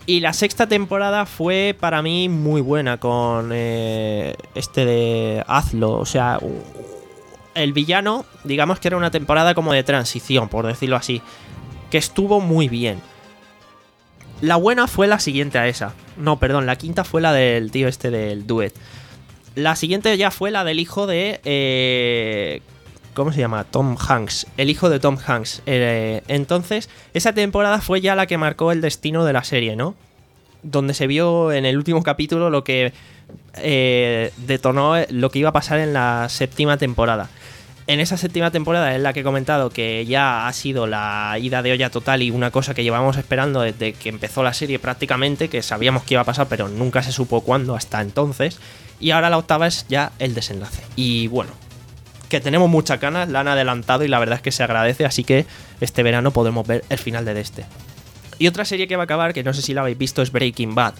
Y la sexta temporada fue para mí muy buena con eh, este de Hazlo. O sea, el villano, digamos que era una temporada como de transición, por decirlo así, que estuvo muy bien. La buena fue la siguiente a esa. No, perdón, la quinta fue la del tío este del Duet. La siguiente ya fue la del hijo de... Eh, ¿Cómo se llama? Tom Hanks. El hijo de Tom Hanks. Eh, entonces, esa temporada fue ya la que marcó el destino de la serie, ¿no? Donde se vio en el último capítulo lo que eh, detonó lo que iba a pasar en la séptima temporada. En esa séptima temporada es la que he comentado que ya ha sido la ida de olla total y una cosa que llevábamos esperando desde que empezó la serie prácticamente, que sabíamos que iba a pasar pero nunca se supo cuándo hasta entonces. Y ahora la octava es ya el desenlace. Y bueno, que tenemos muchas ganas, la han adelantado y la verdad es que se agradece, así que este verano podremos ver el final de este. Y otra serie que va a acabar, que no sé si la habéis visto, es Breaking Bad.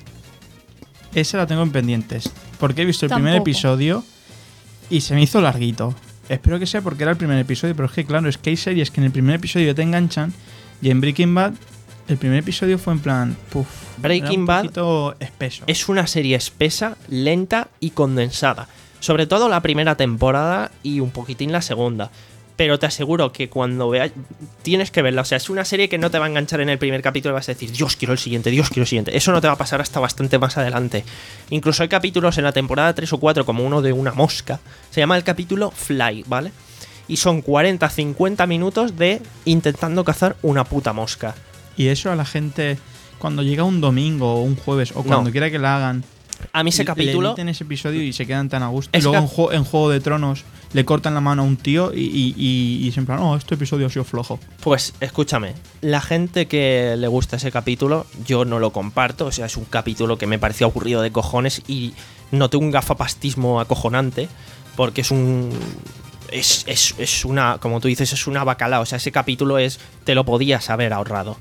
Esa la tengo en pendientes, porque he visto el Tampoco. primer episodio y se me hizo larguito. Espero que sea porque era el primer episodio, pero es que claro, es que hay series que en el primer episodio te enganchan y en Breaking Bad el primer episodio fue en plan, puff, Breaking un Bad poquito espeso. Es una serie espesa, lenta y condensada. Sobre todo la primera temporada y un poquitín la segunda. Pero te aseguro que cuando veas... Tienes que verla. O sea, es una serie que no te va a enganchar en el primer capítulo y vas a decir, Dios, quiero el siguiente, Dios, quiero el siguiente. Eso no te va a pasar hasta bastante más adelante. Incluso hay capítulos en la temporada tres o cuatro, como uno de una mosca. Se llama el capítulo Fly, ¿vale? Y son cuarenta a cincuenta minutos de intentando cazar una puta mosca. Y eso a la gente, cuando llega un domingo o un jueves o cuando No. quiera que la hagan... A mí ese le capítulo... emiten ese episodio y se quedan tan a gusto. Y Ese luego cap- en, Ju- en Juego de Tronos le cortan la mano a un tío y, y, y, y se en plan, oh, este episodio ha sido flojo. Pues escúchame, la gente que le gusta ese capítulo, yo no lo comparto, o sea, es un capítulo que me pareció aburrido de cojones y noté un gafapastismo acojonante, porque es un... Es, es, es una, como tú dices, es una bacalao, o sea, ese capítulo es... Te lo podías haber ahorrado.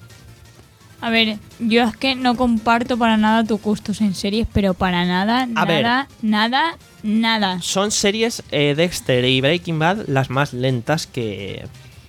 A ver, yo es que no comparto para nada tus gustos en series, pero para nada, A nada, ver. nada, nada. Son series eh, Dexter y Breaking Bad las más lentas que...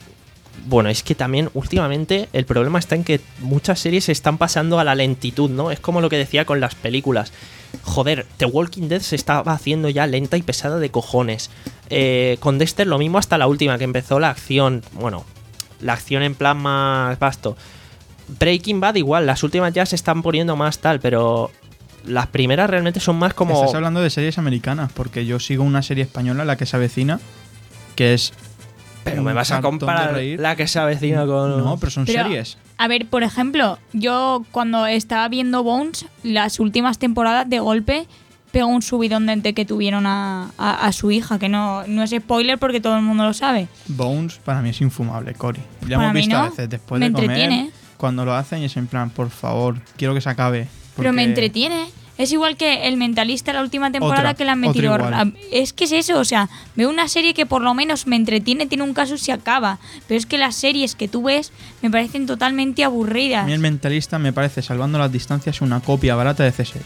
Bueno, es que también últimamente el problema está en que muchas series se están pasando a la lentitud, ¿no? Es como lo que decía con las películas. Joder, The Walking Dead se estaba haciendo ya lenta y pesada de cojones. Eh, con Dexter lo mismo hasta la última, que empezó la acción. Bueno, la acción en plan más vasto. Breaking Bad igual, las últimas ya se están poniendo más tal, pero las primeras realmente son más como... Estás hablando de series americanas, porque yo sigo una serie española, La que se avecina, que es... Pero un me vas a cartón de comparar reír. la que se avecina con... No, pero son Pero, series. A ver, por ejemplo, yo cuando estaba viendo Bones, las últimas temporadas de golpe pegó un subidón de que tuvieron a, a, a su hija, que no, no es spoiler porque todo el mundo lo sabe. Bones para mí es infumable, Cory. Ya Para hemos mí visto no. a veces después Me de comer, entretiene. cuando lo hacen y es en plan, por favor, quiero que se acabe. Pero me porque- entretiene. Es igual que El Mentalista la última temporada Otra, que la han otra metido. igual. Es que es eso, o sea, veo una serie que por lo menos me entretiene, tiene un caso y se acaba. Pero es que las series que tú ves me parecen totalmente A aburridas. mí El Mentalista me parece, salvando las distancias, una copia barata de C S I.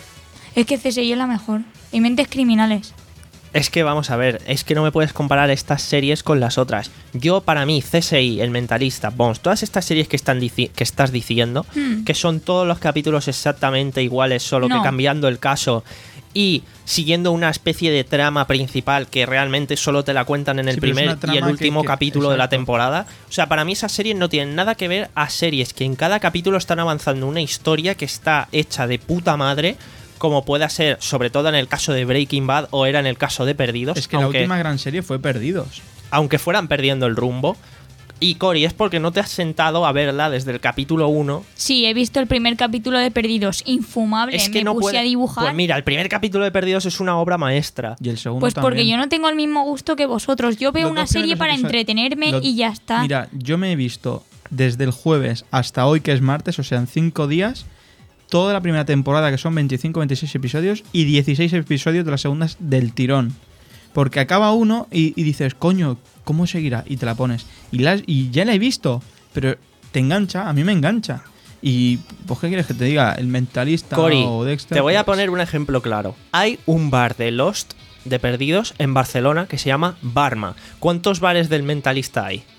Es que C S I es la mejor. Y Mentes Criminales. Es que vamos a ver, es que no me puedes comparar estas series con las otras. Yo, para mí, C S I, El Mentalista, Bones, todas estas series que, están dici- que estás diciendo, Hmm. que son todos los capítulos exactamente iguales, solo No. que cambiando el caso y siguiendo una especie de trama principal que realmente solo te la cuentan en el Sí, pero es primer una trama y el que- último que- capítulo de la exacto. temporada. O sea, para mí esas series no tienen nada que ver a series que en cada capítulo están avanzando una historia que está hecha de puta madre, como pueda ser, sobre todo en el caso de Breaking Bad o era en el caso de Perdidos, Es que aunque, la última gran serie fue Perdidos. aunque fueran perdiendo el rumbo. Y Cory, es porque no te has sentado a verla desde el capítulo uno. Sí, he visto el primer capítulo de Perdidos. Infumable. Es que me no puse puede... a dibujar. Pues mira, el primer capítulo de Perdidos es una obra maestra. Y el segundo Pues porque también. yo no tengo el mismo gusto que vosotros. Yo veo Los una dos serie primeros para episodios- entretenerme los- y ya está. Mira, yo me he visto desde el jueves hasta hoy, que es martes, o sea, en cinco días, toda la primera temporada, que son veinticinco veintiséis episodios, y dieciséis episodios de las segundas del tirón. Porque acaba uno y, y dices, coño, ¿cómo seguirá? Y te la pones. Y, la, y ya la he visto, pero te engancha, a mí me engancha. Y, pues, ¿qué quieres que te diga? El Mentalista Cory, o Dexter. te voy a pues, poner un ejemplo claro. Hay un bar de Lost, de Perdidos, en Barcelona, que se llama Barma. ¿Cuántos bares del Mentalista hay?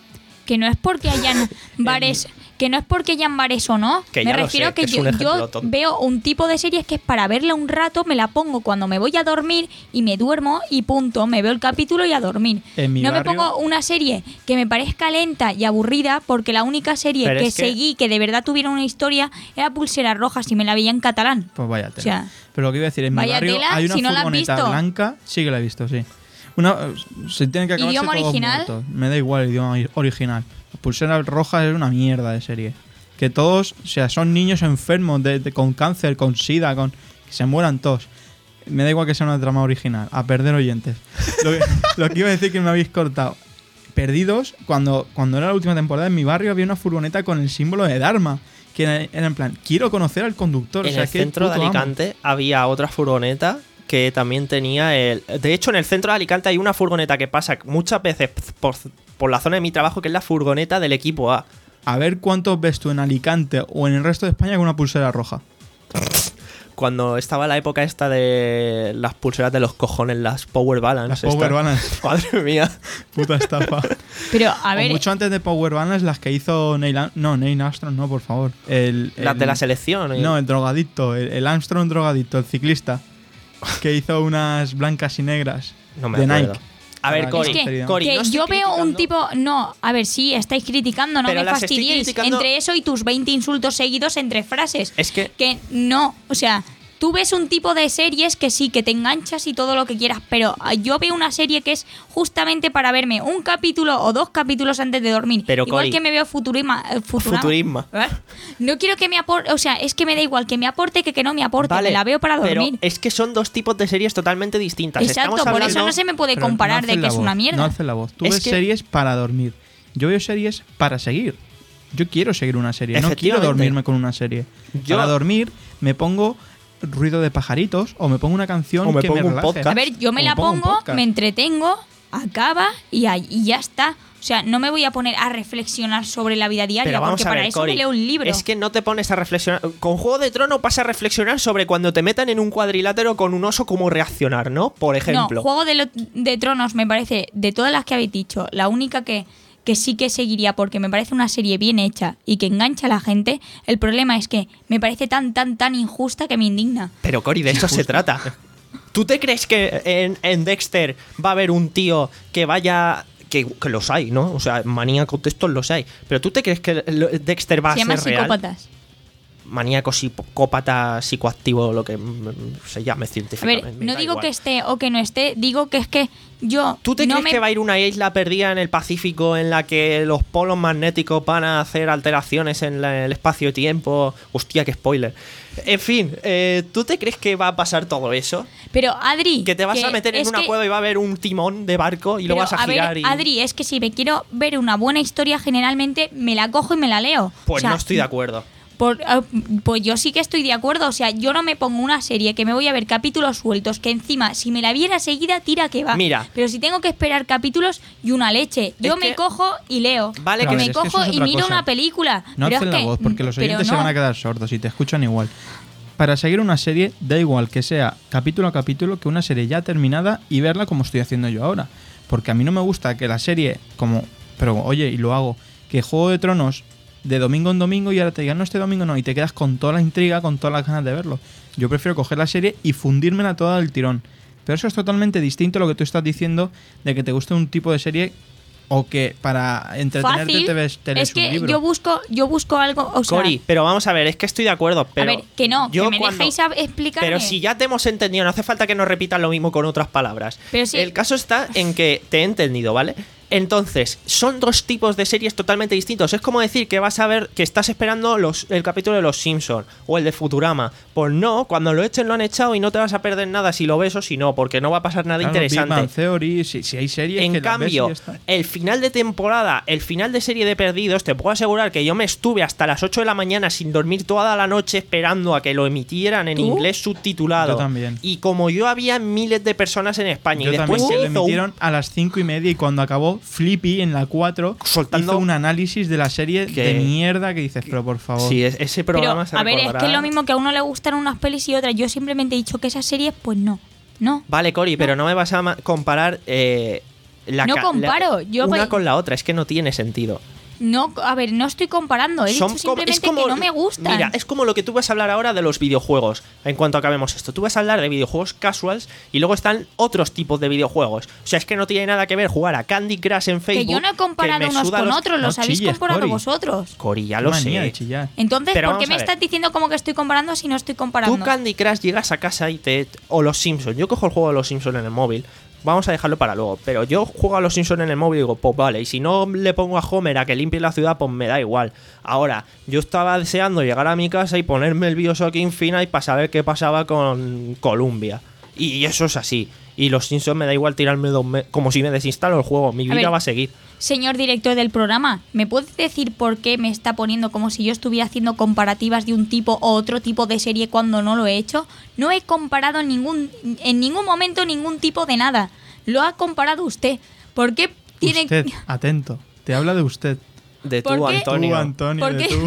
que no es porque hayan bares... Que no es porque hayan bares o no. Que me ya lo refiero sé, a que, que es yo, un ejemplo yo tonto. veo un tipo de series que es para verla un rato, me la pongo cuando me voy a dormir y me duermo y punto. Me veo el capítulo y a dormir. En mi no barrio- me pongo una serie que me parezca lenta y aburrida porque la única serie Pero que, es que- seguí que de verdad tuviera una historia era Pulseras Rojas y me la veía en catalán. Pues vaya tela. O sea, Pero lo que iba a decir, en mi vaya barrio tela, hay una si no la has furgoneta visto. blanca. Sí que la he visto, sí. Una, se tienen que acabarse ¿Idioma todos original? muertos. Me da igual el idioma original. Pulseras Rojas es una mierda de serie. Que todos, o sea, son niños enfermos de, de- con cáncer, con sida, con que se mueran todos. Me da igual que sea una trama original, a perder oyentes. Lo que, lo que iba a decir que me habéis cortado. Perdidos, cuando, cuando era la última temporada en mi barrio había una furgoneta con el símbolo de Dharma. Que era, era en plan, quiero conocer al conductor. En o sea, el qué centro de puto amo. Alicante había otra furgoneta que también tenía el... De hecho, en el centro de Alicante hay una furgoneta que pasa muchas veces por, por la zona de mi trabajo, que es la furgoneta del equipo A. A ver cuántos ves tú en Alicante o en el resto de España con una pulsera roja. Cuando estaba la época esta de las pulseras de los cojones, las Power Balance. Las Power estas. Balance. Madre mía. Puta estafa. pero a O ver, mucho antes de Power Balance, las que hizo Neil Am- No, Neil Armstrong, no, por favor. El, Las el- de la selección. No, el drogadicto. El, el Armstrong drogadicto, el ciclista. Que hizo unas blancas y negras. No me de acuerdo. Nike. A ver, Es Cori, que, Cori, que no estoy yo veo un criticando- tipo... No, a ver, sí, estáis criticando, no Pero me las estoy fastidiéis. criticando- Entre eso y tus veinte insultos seguidos entre frases. Es que... Que no, o sea, tú ves un tipo de series que sí, que te enganchas y todo lo que quieras, pero yo veo una serie que es justamente para verme un capítulo o dos capítulos antes de dormir. Pero, igual Cori, que me veo Futurima, eh, Futurama. Futurisma. ¿Eh? No quiero que me aporte, o sea, es que me da igual que me aporte que que no me aporte, Vale, me la veo para dormir. Pero es que son dos tipos de series totalmente distintas. Exacto, Estamos por hablando... eso no se me puede Pero comparar no de alces que la es voz, una mierda. No haces la voz. Tú Es ves que- series para dormir. Yo veo series para seguir. Yo quiero seguir una serie. No quiero Efectivamente. dormirme con una serie. Yo- Para dormir me pongo ruido de pajaritos o me pongo una canción O me que pongo me un relaje. podcast. A ver, yo me O la pongo un pongo, podcast. me entretengo, acaba y, ahí- y ya está. O sea, no me voy a poner a reflexionar sobre la vida diaria, Pero vamos porque a para ver, eso Cori, me leo un libro. es que no te pones a reflexionar. Con Juego de Tronos vas a reflexionar sobre cuando te metan en un cuadrilátero con un oso, cómo reaccionar, ¿no? Por ejemplo. No, Juego de, lo- de Tronos me parece, de todas las que habéis dicho, la única que, que sí que seguiría porque me parece una serie bien hecha y que engancha a la gente. El problema es que me parece tan, tan, tan injusta que me indigna. Pero Cori, de eso se trata. ¿Tú te crees que en, en Dexter va a haber un tío que vaya... Que, que los hay, ¿no? O sea, maníacos de estos los hay. Pero ¿tú te crees que lo- Dexter va Se a llama ser real? psicópatas. Maníaco, psicópata, psicoactivo, lo que mm, se llame A científicamente. ver, me no da digo igual. que esté o que no esté, digo que es que yo ¿Tú te no crees me... que va a ir una isla perdida en el Pacífico en la que los polos magnéticos van a hacer alteraciones en la- el espacio-tiempo? Hostia, qué spoiler. En fin, eh, ¿tú te crees que va a pasar todo eso? Pero Adri... Que te vas a meter en es una que- cueva y va a haber un timón de barco y lo pero, vas a ver, girar y... Adri, es que si me quiero ver una buena historia, generalmente me la cojo y me la leo. Pues O sea, no estoy de acuerdo. Por- ah, pues yo sí que estoy de acuerdo. O sea, yo no me pongo una serie que me voy a ver capítulos sueltos, que encima, si me la viera seguida, tira que va. Mira. Pero si tengo que esperar capítulos y una leche, yo Es me que- cojo y leo. Vale, Pero que a me ver, es que eso cojo es y otra miro cosa. una película. No pero hacen es la que- voz porque los pero oyentes se no. van a quedar sordos y te escuchan igual. Para seguir una serie, da igual que sea capítulo a capítulo que una serie ya terminada y verla como estoy haciendo yo ahora. Porque a mí no me gusta que la serie, como. Pero oye, y lo hago, que Juego de Tronos de domingo en domingo y ahora te digan no, este domingo no, y te quedas con toda la intriga, con todas las ganas de verlo. Yo prefiero coger la serie y fundírmela toda del tirón. Pero eso es totalmente distinto a lo que tú estás diciendo de que te guste un tipo de serie o que para entretenerte Fácil. te ves, te lees Es un que libro. yo busco, yo busco algo. O sea, Cori, pero vamos a ver, es que estoy de acuerdo, pero... a ver, que no, yo que me cuando- dejéis a- explicarme. Pero si ya te hemos entendido, no hace falta que nos repitas lo mismo con otras palabras. Pero si- El caso está en que te he entendido, ¿vale? Entonces, son dos tipos de series totalmente distintos. Es como decir que vas a ver que estás esperando los, el capítulo de Los Simpsons o el de Futurama. Pues no, cuando lo echen lo han echado y no te vas a perder nada si lo ves o si no, porque no va a pasar nada Claro, Big interesante. Bang Theory, si, si hay series En que las ves y cambio, ya está. el final de temporada, el final de serie de Perdidos, te puedo asegurar que yo me estuve hasta las ocho de la mañana sin dormir toda la noche esperando a que lo emitieran en ¿Tú? inglés subtitulado. Yo también. Y como yo había miles de personas en España Yo y después también, se que lo hizo un- emitieron a las cinco y media y cuando acabó Flippy en la cuatro Soltando- hizo un análisis de la serie Que- de mierda que dices, pero por favor. Sí, es- ese Pero, programa se a ver, es recordará. que es lo mismo que a uno le gustan unas pelis y otras. Yo simplemente he dicho que esas series, pues no. No. Vale, Cori, pero no me vas a ma- comparar eh, La no ca- comparo. la- Yo una voy- con la otra, es que no tiene sentido. No, a ver, no estoy comparando. He Son dicho como- simplemente es como- que no me gustan. Mira, es como lo que tú vas a hablar ahora de los videojuegos. En cuanto acabemos esto, tú vas a hablar de videojuegos casuals y luego están otros tipos de videojuegos. O sea, es que no tiene nada que ver jugar a Candy Crush en Facebook. Que yo no he comparado me unos suda con los- otros, los No habéis chilles, comparado Cori. vosotros. Cori, ya lo Manía de sé. chillar. Entonces, Pero ¿por vamos qué me a ver. estás diciendo como que estoy comparando si no estoy Tú comparando? Candy Crush llegas a casa y te... O los Simpsons. Yo cojo el juego de los Simpsons en el móvil. Vamos a dejarlo para luego. Pero yo juego a los Simpsons en el móvil y digo, pues vale. Y si no le pongo a Homer a que limpie la ciudad, pues me da igual. Ahora, yo estaba deseando llegar a mi casa y ponerme el Bioshock Infinite para saber qué pasaba con Columbia. Y eso es así. Y los Simpsons me da igual tirarme dos meses. Como si me desinstalo el juego. Mi A vida ver. va a seguir. Señor director del programa, ¿me puedes decir por qué me está poniendo como si yo estuviera haciendo comparativas de un tipo o otro tipo de serie cuando no lo he hecho? No he comparado en ningún, en ningún momento ningún tipo de nada. Lo ha comparado usted. ¿Por qué tiene Usted, atento. Te habla de usted. De ¿Por tú, qué? Antonio. Tú, Antonio, ¿Por de qué? tú.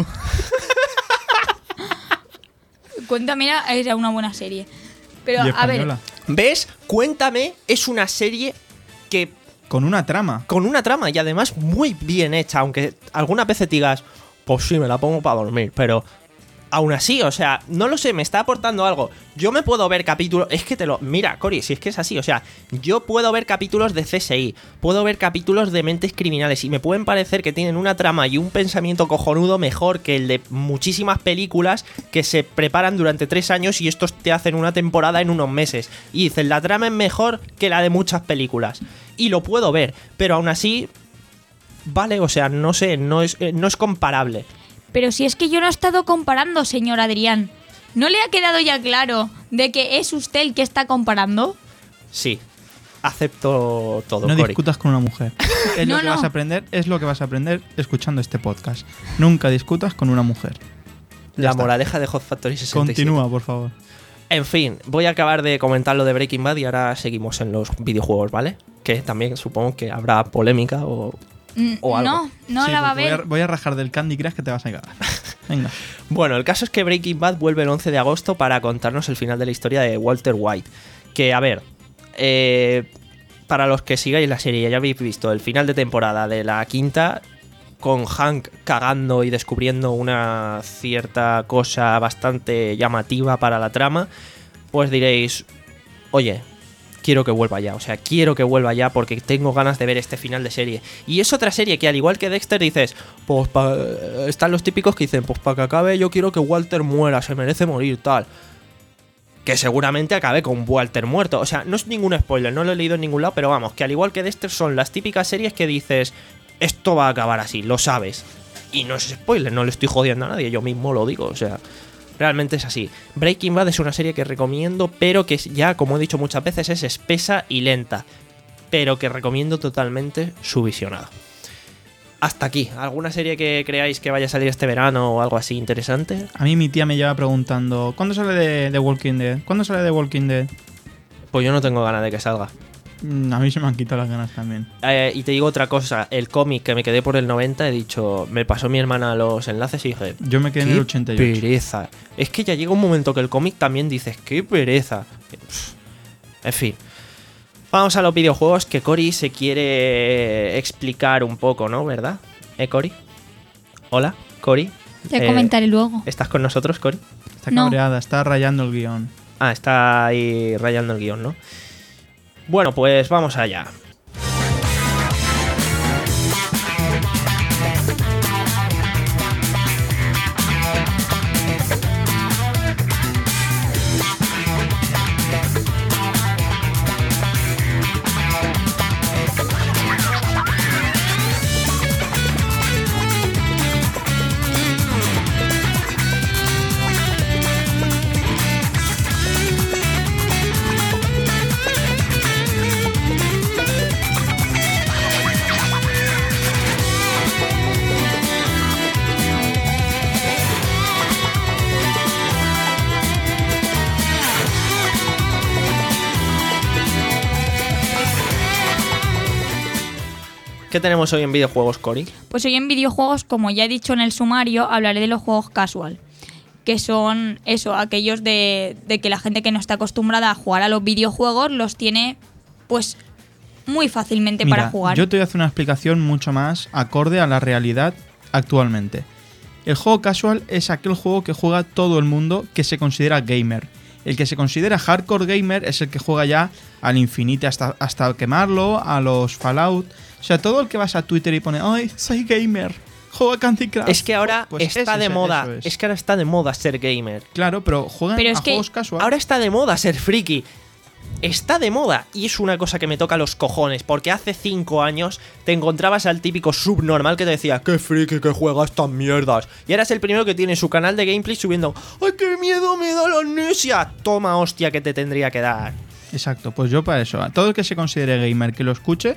Cuéntame, era- era una buena serie. Pero, Y a ver, española. ¿Ves? Cuéntame es una serie que Con una trama. con una trama y además muy bien hecha, aunque algunas veces digas, pues sí, me la pongo para dormir, pero aún así, o sea, no lo sé, me está aportando algo. Yo me puedo ver capítulos, es que te lo... Mira, Cori, si es que es así, o sea, yo puedo ver capítulos de C S I, puedo ver capítulos de Mentes Criminales y me pueden parecer que tienen una trama y un pensamiento cojonudo mejor que el de muchísimas películas que se preparan durante tres años y estos te hacen una temporada en unos meses. Y dicen, la trama es mejor que la de muchas películas. Y lo puedo ver, pero aún así... Vale, o sea, no sé, no es, eh, no es comparable. pero si es que yo no he estado comparando, señor Adrián. ¿No le ha quedado ya claro de que es usted el que está comparando? Sí, acepto todo, No Cori. discutas con una mujer. Es No, lo que no. vas a aprender, es lo que vas a aprender escuchando este podcast. Nunca discutas con una mujer. Ya La está. moraleja de Hot Factory sesenta y siete. Continúa, por favor. En fin, voy a acabar de comentar lo de Breaking Bad y ahora seguimos en los videojuegos, ¿vale? Que también supongo que habrá polémica o... Mm, O algo. No, no Sí, la va a porque ver. Voy a, voy a rajar del Candy Crush que te vas a cagar. Venga. Bueno, el caso es que Breaking Bad vuelve el once de agosto para contarnos el final de la historia de Walter White. Que, a ver, eh, para los que sigáis la serie, ya habéis visto el final de temporada de la quinta, con Hank cagando y descubriendo una cierta cosa bastante llamativa para la trama, pues diréis, oye, quiero que vuelva ya, o sea, quiero que vuelva ya porque tengo ganas de ver este final de serie. Y es otra serie que al igual que Dexter dices, pues pa- están los típicos que dicen, pues para que acabe yo quiero que Walter muera, se merece morir, tal. Que seguramente acabe con Walter muerto. O sea, no es ningún spoiler, no lo he leído en ningún lado, pero vamos, que al igual que Dexter son las típicas series que dices, esto va a acabar así, lo sabes. Y no es spoiler, no le estoy jodiendo a nadie, yo mismo lo digo, o sea... Realmente es así. Breaking Bad es una serie que recomiendo, pero que ya, como he dicho muchas veces, es espesa y lenta. Pero que recomiendo totalmente su visionado. Hasta aquí. ¿Alguna serie que creáis que vaya a salir este verano o algo así interesante? A mí mi tía me lleva preguntando, ¿cuándo sale de, de Walking Dead? ¿Cuándo sale de Walking Dead? Pues yo no tengo ganas de que salga. Mm, A mí se me han quitado las ganas también. Eh, y te digo otra cosa, el cómic que me quedé por el noventa, he dicho, me pasó mi hermana los enlaces y dije, Yo me quedé en qué el ochenta y ocho. pereza. Es que ya llega un momento que el cómic también dices, qué pereza. Pff. En fin. Vamos a los videojuegos que Cori se quiere explicar un poco, ¿no? ¿Verdad? ¿Eh, Cori? Hola, Cori. Te Eh, comentaré luego. ¿Estás con nosotros, Cori? Está No. cabreada, está rayando el guión. Ah, está ahí rayando el guión, ¿no? Bueno, pues vamos allá. ¿Qué tenemos hoy en videojuegos, Cori? Pues hoy en videojuegos, como ya he dicho en el sumario, hablaré de los juegos casual. Que son eso, aquellos de, de que la gente que no está acostumbrada a jugar a los videojuegos los tiene, pues, muy fácilmente Mira, para jugar. Yo te voy a hacer una explicación mucho más acorde a la realidad actualmente. El juego casual es aquel juego que juega todo el mundo que se considera gamer. El que se considera hardcore gamer es el que juega ya al infinito hasta, hasta quemarlo, a los Fallout. O sea, todo el que vas a Twitter y pone, ¡ay, soy gamer! Juega Candy Crush. Es que ahora Pues está ese de es, moda. eso es. Es que ahora está de moda ser gamer. Claro, pero juegan Pero es a que juegos casual. Ahora está de moda ser friki. Está de moda y es una cosa que me toca los cojones, porque hace cinco años te encontrabas al típico subnormal que te decía ¡qué friki que juega estas mierdas! Y ahora es el primero que tiene su canal de gameplay subiendo ¡ay, qué miedo me da la amnesia! Toma hostia que te tendría que dar. Exacto, pues yo para eso. A todo el que se considere gamer que lo escuche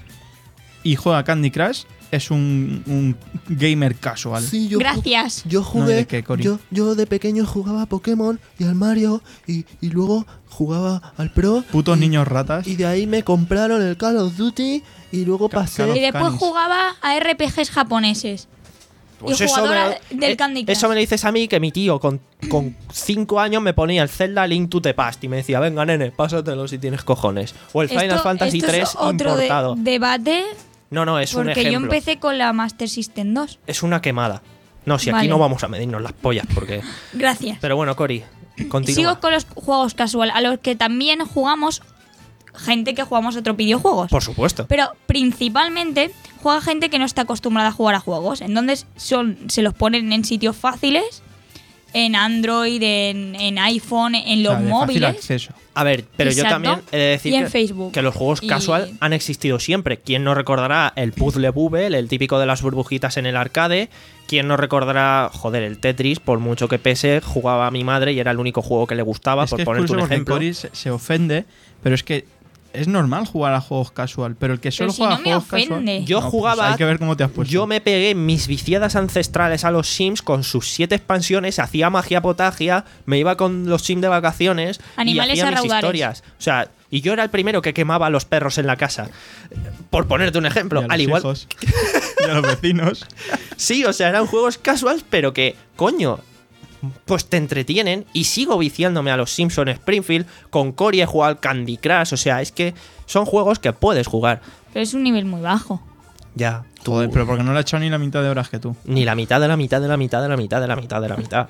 y juega Candy Crush es un, un gamer casual. Sí, yo, Gracias. Yo No, jugué, ¿de qué, Cori? yo, yo de pequeño jugaba a Pokémon y al Mario y, y luego jugaba al Pro. Putos y, niños ratas. Y de ahí me compraron el Call of Duty y luego Ca- pasé... Call of Y después Canis. jugaba a R P Gs japoneses. Pues y eso jugadora me- del eh, Candy Crush. Eso me lo dices a mí, que mi tío con, con cinco años me ponía el Zelda Link to the Past y me decía, venga nene, pásatelo si tienes cojones. O el Final Esto- Fantasy esto es tres otro de- importado. debate, No, no, es un porque ejemplo. yo empecé con la Master System dos. Es una quemada. No, si aquí Vale. no vamos a medirnos las pollas, porque... Gracias. Pero bueno, Cori, continúa. Sigo con los juegos casual, a los que también jugamos gente que jugamos otros videojuegos. Por supuesto. Pero principalmente juega gente que no está acostumbrada a jugar a juegos. Entonces son, se los ponen en sitios fáciles, en Android, en, en iPhone, en los O sea, de fácil móviles. acceso. A ver, pero yo Exacto. también he de decir Y en que, Facebook. que los juegos Y- casual han existido siempre. ¿Quién no recordará el Puzzle Bubble, el típico de las burbujitas en el arcade? ¿Quién no recordará, joder, el Tetris? Por mucho que pese, jugaba a mi madre y era el único juego que le gustaba, Es por que es ponerte curioso un porque ejemplo. Cory se, se ofende, pero es que es normal jugar a juegos casual, pero el que solo si juega no a me juegos ofende. casual... Yo No, pues jugaba- hay que ver cómo te has puesto. Yo me pegué mis viciadas ancestrales a los Sims con sus siete expansiones, hacía magia potagia, me iba con los Sims de vacaciones Animales y hacía a mis raudales. historias. O sea, y yo era el primero que quemaba a los perros en la casa. Por ponerte un ejemplo, Y a los al igual. hijos, y a los vecinos. Sí, o sea, eran juegos casuals, pero que, coño, pues te entretienen. Y sigo viciándome a los Simpson Springfield. Con Cory he jugado al Candy Crush. O sea, es que son juegos que puedes jugar. Pero es un nivel muy bajo. Ya, tú. Joder, pero porque no le ha echado ni la mitad de horas que tú. Ni la mitad de la mitad de la mitad de la mitad de la mitad de la mitad.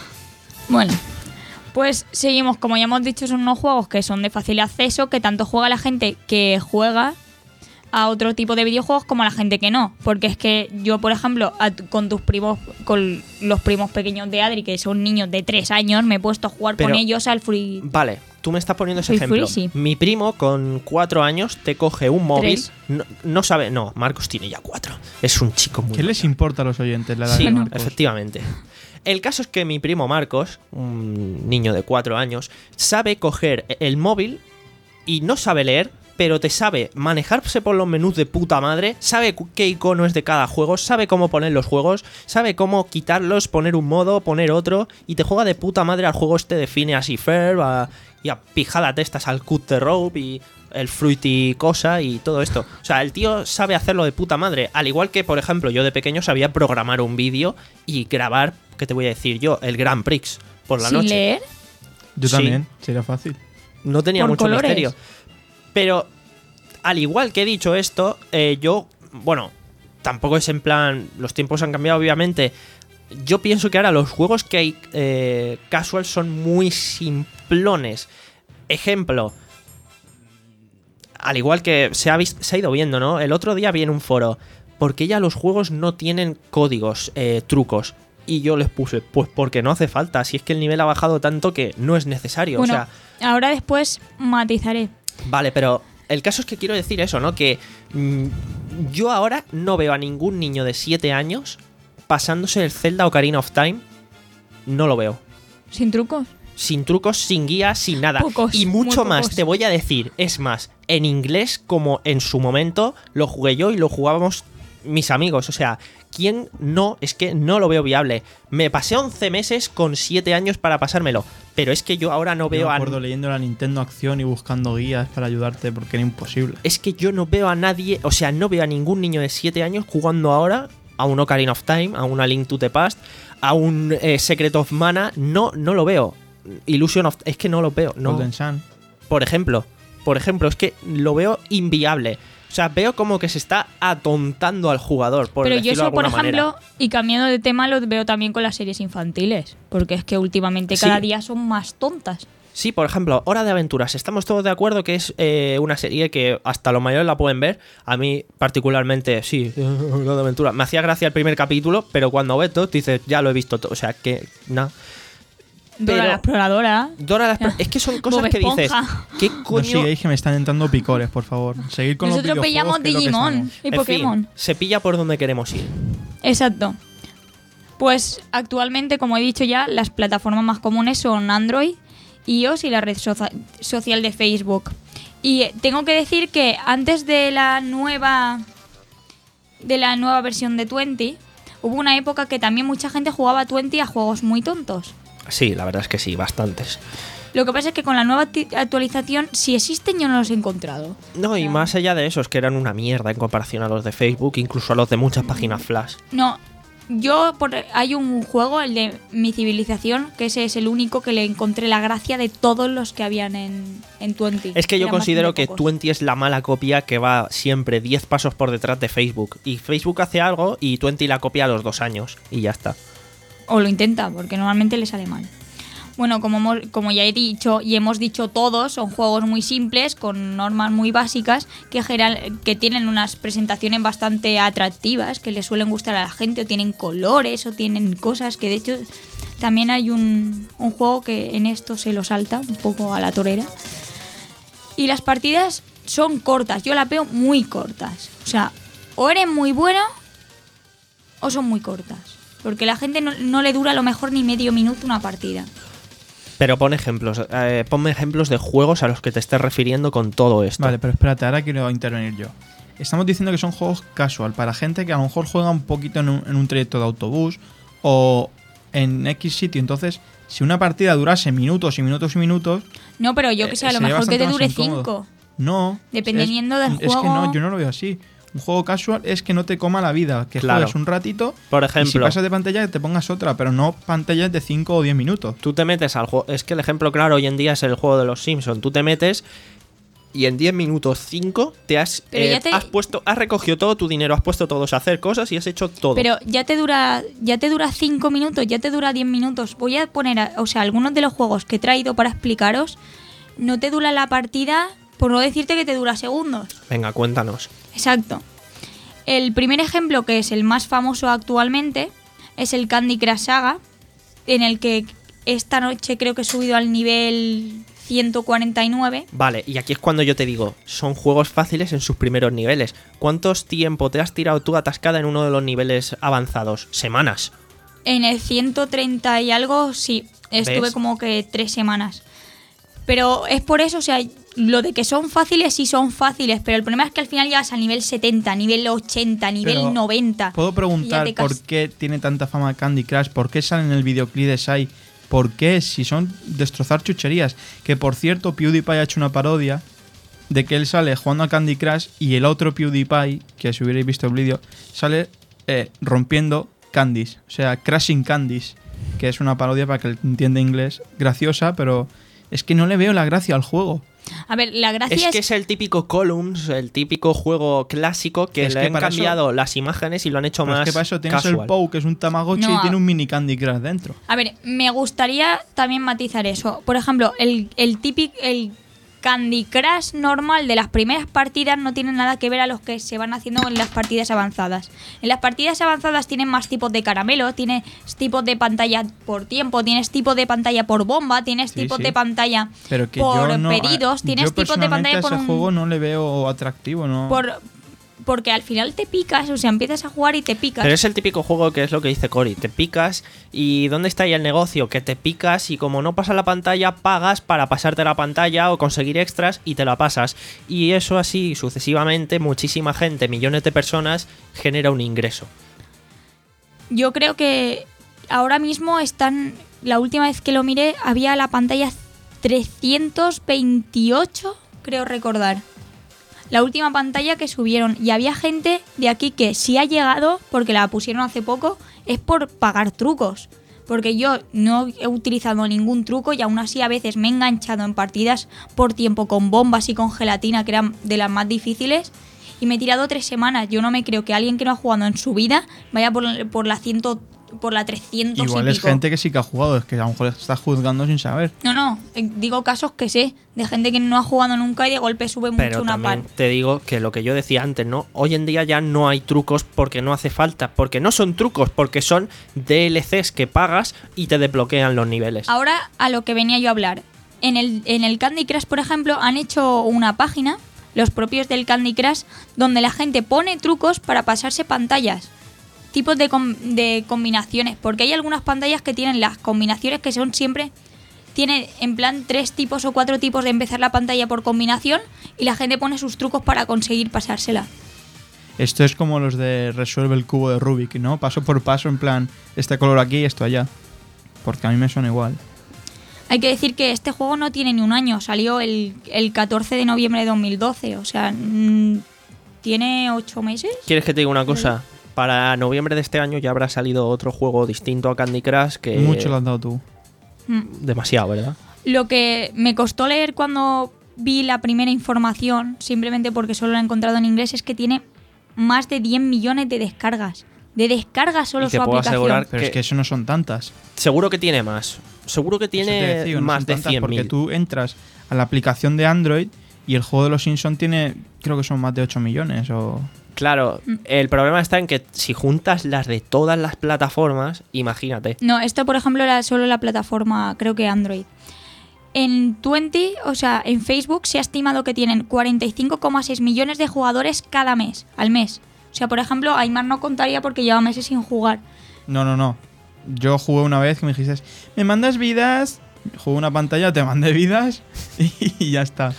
Bueno, pues seguimos. Como ya hemos dicho, son unos juegos que son de fácil acceso, que tanto juega la gente que juega a otro tipo de videojuegos como la gente que no. Porque es que yo, por ejemplo, a tu- con tus primos, con los primos pequeños de Adri, que son niños de tres años, me he puesto a jugar Pero- con ellos al free. Vale, tú me estás poniendo ese Soy ejemplo. free, sí. Mi primo con cuatro años te coge un móvil. Tres. No, no sabe. No, Marcos tiene ya cuatro. Es un chico muy. ¿Qué les importa a los oyentes la edad Sí, de Marcos? efectivamente. El caso es que mi primo Marcos, un niño de cuatro años, sabe coger el móvil y no sabe leer, pero te sabe manejarse por los menús de puta madre, sabe cu- qué icono es de cada juego, sabe cómo poner los juegos, sabe cómo quitarlos, poner un modo, poner otro, y te juega de puta madre al juego este de Phineas y Ferb, a- y a pijada testas al Cut the Rope y el Fruity cosa y todo esto. O sea, el tío sabe hacerlo de puta madre. Al igual que, por ejemplo, yo de pequeño sabía programar un vídeo y grabar, ¿qué te voy a decir yo? El Grand Prix por la sin noche. leer. Yo Sí. también, sería fácil. No tenía Por mucho colores. misterio. Pero, al igual que he dicho esto, eh, yo, bueno, tampoco es en plan, los tiempos han cambiado obviamente. Yo pienso que ahora los juegos que hay eh, casual son muy simplones. Ejemplo, al igual que se ha, vis- se ha ido viendo, ¿no? El otro día vi en un foro, porque ya los juegos no tienen códigos, eh, trucos. Y yo les puse, pues porque no hace falta, si es que el nivel ha bajado tanto que no es necesario. Bueno, o sea, ahora después matizaré. vale, pero el caso es que quiero decir eso, ¿no? Que mm, yo ahora no veo a ningún niño de siete años pasándose el Zelda Ocarina of Time. No lo veo. Sin trucos. Sin trucos, sin guía, sin nada. Pocos, y muy mucho más, pocos. te voy a decir. Es más, en inglés, como en su momento lo jugué yo y lo jugábamos mis amigos. O sea, ¿quién no? Es que no lo veo viable. Me pasé once meses con siete años para pasármelo. Pero es que yo ahora no Yo veo me a... acuerdo leyendo la Nintendo Acción y buscando guías para ayudarte porque era imposible. Es que yo no veo a nadie, o sea, no veo a ningún niño de siete años jugando ahora a un Ocarina of Time, a una Link to the Past, a un eh, Secret of Mana. No, no lo veo. Illusion of... Es que no lo veo. No. Golden Sun. Por ejemplo, por ejemplo, es que lo veo inviable. O sea, veo como que se está atontando al jugador, por Pero decirlo yo eso, de alguna por ejemplo, manera. y cambiando de tema, lo veo también con las series infantiles. Porque es que últimamente Sí. cada día son más tontas. Sí, por ejemplo, Hora de Aventuras. Estamos todos de acuerdo que es eh, una serie que hasta los mayores la pueden ver. A mí, particularmente, sí, Hora de Aventuras. Me hacía gracia el primer capítulo, pero cuando ves todo, dices, ya lo he visto todo. O sea, que nada. Dora Pero- la exploradora. Dora la Explo- Es que son cosas Bob que dices, Esponja. ¿qué No coño? sigáis que me están entrando picores, por favor. Seguid con Nosotros los videojuegos. pillamos que es lo que Digimon estamos. y En Pokémon. fin, se pilla por donde queremos ir. Exacto. Pues actualmente, como he dicho ya, las plataformas más comunes son Android, iOS y la red soza- social de Facebook. Y eh, tengo que decir que antes de la nueva de la nueva versión de veinte, hubo una época que también mucha gente jugaba veinte a juegos muy tontos. Sí, la verdad es que sí, bastantes. Lo que pasa es que con la nueva ti- actualización, si existen, yo no los he encontrado. No, y sea- más allá de esos, que eran una mierda en comparación a los de Facebook, incluso a los de muchas páginas flash. No, yo por, hay un juego, el de Mi Civilización, que ese es el único que le encontré la gracia de todos los que habían en, en veinte. Es que yo Eran considero bastante que pocos. veinte es la mala copia que va siempre diez pasos por detrás de Facebook. Y Facebook hace algo y veinte la copia a los dos años. Y ya está. O lo intenta, porque normalmente le sale mal. Bueno, como, hemos- como ya he dicho y hemos dicho todos, son juegos muy simples, con normas muy básicas, que, general- que tienen unas presentaciones bastante atractivas, que le suelen gustar a la gente, o tienen colores, o tienen cosas, que de hecho también hay un, un juego que en esto se lo salta un poco a la torera. Y las partidas son cortas, yo las veo muy cortas. O sea, o eres muy bueno o son muy cortas. Porque la gente no, no le dura a lo mejor ni medio minuto una partida. Pero pon ejemplos. Eh, ponme ejemplos de juegos a los que te estés refiriendo con todo esto. Vale, pero espérate, ahora quiero intervenir yo. Estamos diciendo que son juegos casual, para gente que a lo mejor juega un poquito en un, en un trayecto de autobús o en X sitio. Entonces, si una partida durase minutos y minutos y minutos... No, pero yo que sé, a eh, lo sería mejor que te bastante dure más incómodo. cinco. No. Dependiendo es, del Es que juego. no, yo no lo veo así. Un juego casual es que no te coma la vida, que Claro. juegues un ratito Por y si ejemplo, pasas de pantalla te pongas otra, pero no pantallas de cinco o diez minutos. tú te metes al juego. Es que el ejemplo claro hoy en día es el juego de los Simpsons. Tú te metes y en diez minutos cinco te has, Pero eh, ya te- has puesto, has recogido todo tu dinero, has puesto todos a hacer cosas y has hecho todo. Pero ya te dura ya te dura cinco minutos, ya te dura diez minutos. Voy a poner, a- o sea, algunos de los juegos que he traído para explicaros, no te dura la partida, por no decirte que te dura segundos. Venga, cuéntanos. Exacto. El primer ejemplo, que es el más famoso actualmente, es el Candy Crush Saga, en el que esta noche creo que he subido al nivel ciento cuarenta y nueve. Vale, y aquí es cuando yo te digo, son juegos fáciles en sus primeros niveles. ¿Cuántos tiempo te has tirado tú atascada en uno de los niveles avanzados? Semanas. En el ciento treinta y algo, sí, estuve ¿Ves? como que tres semanas. Pero es por eso, o sea, lo de que son fáciles, sí son fáciles, pero el problema es que al final llegas al nivel setenta, nivel ochenta, nivel Pero, noventa. ¿Puedo preguntar y ya te por cas- qué tiene tanta fama Candy Crush? ¿Por qué sale en el videoclip de Sai? ¿Por qué? Si son destrozar chucherías. Que por cierto, PewDiePie ha hecho una parodia de que él sale jugando a Candy Crush y el otro PewDiePie, que si hubierais visto el vídeo, sale eh, rompiendo candies. O sea, crashing candies. Que es una parodia para que el que entiende inglés. Graciosa, pero es que no le veo la gracia al juego. A ver, la gracia Es es... que es el típico Columns, el típico juego clásico que Es le que han para eso- cambiado las imágenes y lo han hecho Pero más es que para eso tienes casual. el Pou, que es un Tamagotchi No, y a- tiene un mini Candy Crush dentro. A ver, me gustaría también matizar eso. Por ejemplo, el, el típico... El Candy Crush normal de las primeras partidas no tiene nada que ver a los que se van haciendo en las partidas avanzadas. En las partidas avanzadas tienen más tipos de caramelo, tienes tipos de pantalla por tiempo, tienes tipo de pantalla por bomba, tienes Sí, tipos sí. de pantalla Pero que por yo no, pedidos, yo tienes tipos de personalmente pantalla a por ese un- juego no le veo atractivo, ¿no? por porque al final te picas, o sea, empiezas a jugar y te picas. Pero es el típico juego que es lo que dice Cory, te picas y ¿dónde está ahí el negocio? Que te picas y como no pasa la pantalla, pagas para pasarte la pantalla o conseguir extras y te la pasas. Y eso así sucesivamente, muchísima gente, millones de personas, genera un ingreso. Yo creo que ahora mismo están, la última vez que lo miré, había la pantalla trescientos veintiocho, creo recordar. La última pantalla que subieron. Y había gente de aquí que sí ha llegado, porque la pusieron hace poco, es por pagar trucos. Porque yo no he utilizado ningún truco y aún así a veces me he enganchado en partidas por tiempo con bombas y con gelatina, que eran de las más difíciles. y me he tirado tres semanas. Yo no me creo que alguien que no ha jugado en su vida vaya por, por la ciento, por la trescientos Igual y es pico. gente que sí que ha jugado, es que a lo mejor estás juzgando sin saber. No, no, eh, digo casos que sé, de gente que no ha jugado nunca y de golpe sube mucho Pero una también par. te digo que lo que yo decía antes, ¿no? Hoy en día ya no hay trucos porque no hace falta. Porque no son trucos, porque son D L Cs que pagas y te desbloquean los niveles. Ahora a lo que venía yo a hablar. En el, en el Candy Crush, por ejemplo, han hecho una página, los propios del Candy Crush, donde la gente pone trucos para pasarse pantallas. Tipos de, com- de combinaciones. Porque hay algunas pantallas que tienen las combinaciones que son siempre... Tiene en plan tres tipos o cuatro tipos de empezar la pantalla por combinación y la gente pone sus trucos para conseguir pasársela. Esto es como los de resuelve el cubo de Rubik, ¿no? Paso por paso, en plan, este color aquí y esto allá. Porque a mí me suena igual. Hay que decir que este juego no tiene ni un año, salió el, el catorce de noviembre de dos mil doce, o sea, mmm, ¿tiene ocho meses? ¿Quieres que te diga una cosa? Para noviembre de este año ya habrá salido otro juego distinto a Candy Crush que... Mucho lo has dado tú. Mm. Demasiado, ¿verdad? Lo que me costó leer cuando vi la primera información, simplemente porque solo la he encontrado en inglés, es que tiene más de diez millones de descargas. De descargas solo Y te su puedo aplicación. asegurar Pero que- es que eso no son tantas. Seguro que tiene más. Seguro que Eso te tiene decía, no más son de tantas cien Porque mil. tú entras a la aplicación de Android y el juego de los Simpsons tiene, creo que son más de ocho millones o... Claro, el problema está en que si juntas las de todas las plataformas, imagínate. No, esto por ejemplo era solo la plataforma, creo que Android. En veinte, o sea, en Facebook se ha estimado que tienen cuarenta y cinco coma seis millones de jugadores cada mes, al mes. O sea, por ejemplo, Aymar no contaría porque lleva meses sin jugar. No, no, no. Yo jugué una vez que me dijiste, ¿me mandas vidas? Jugué una pantalla, te mandé vidas y ya está.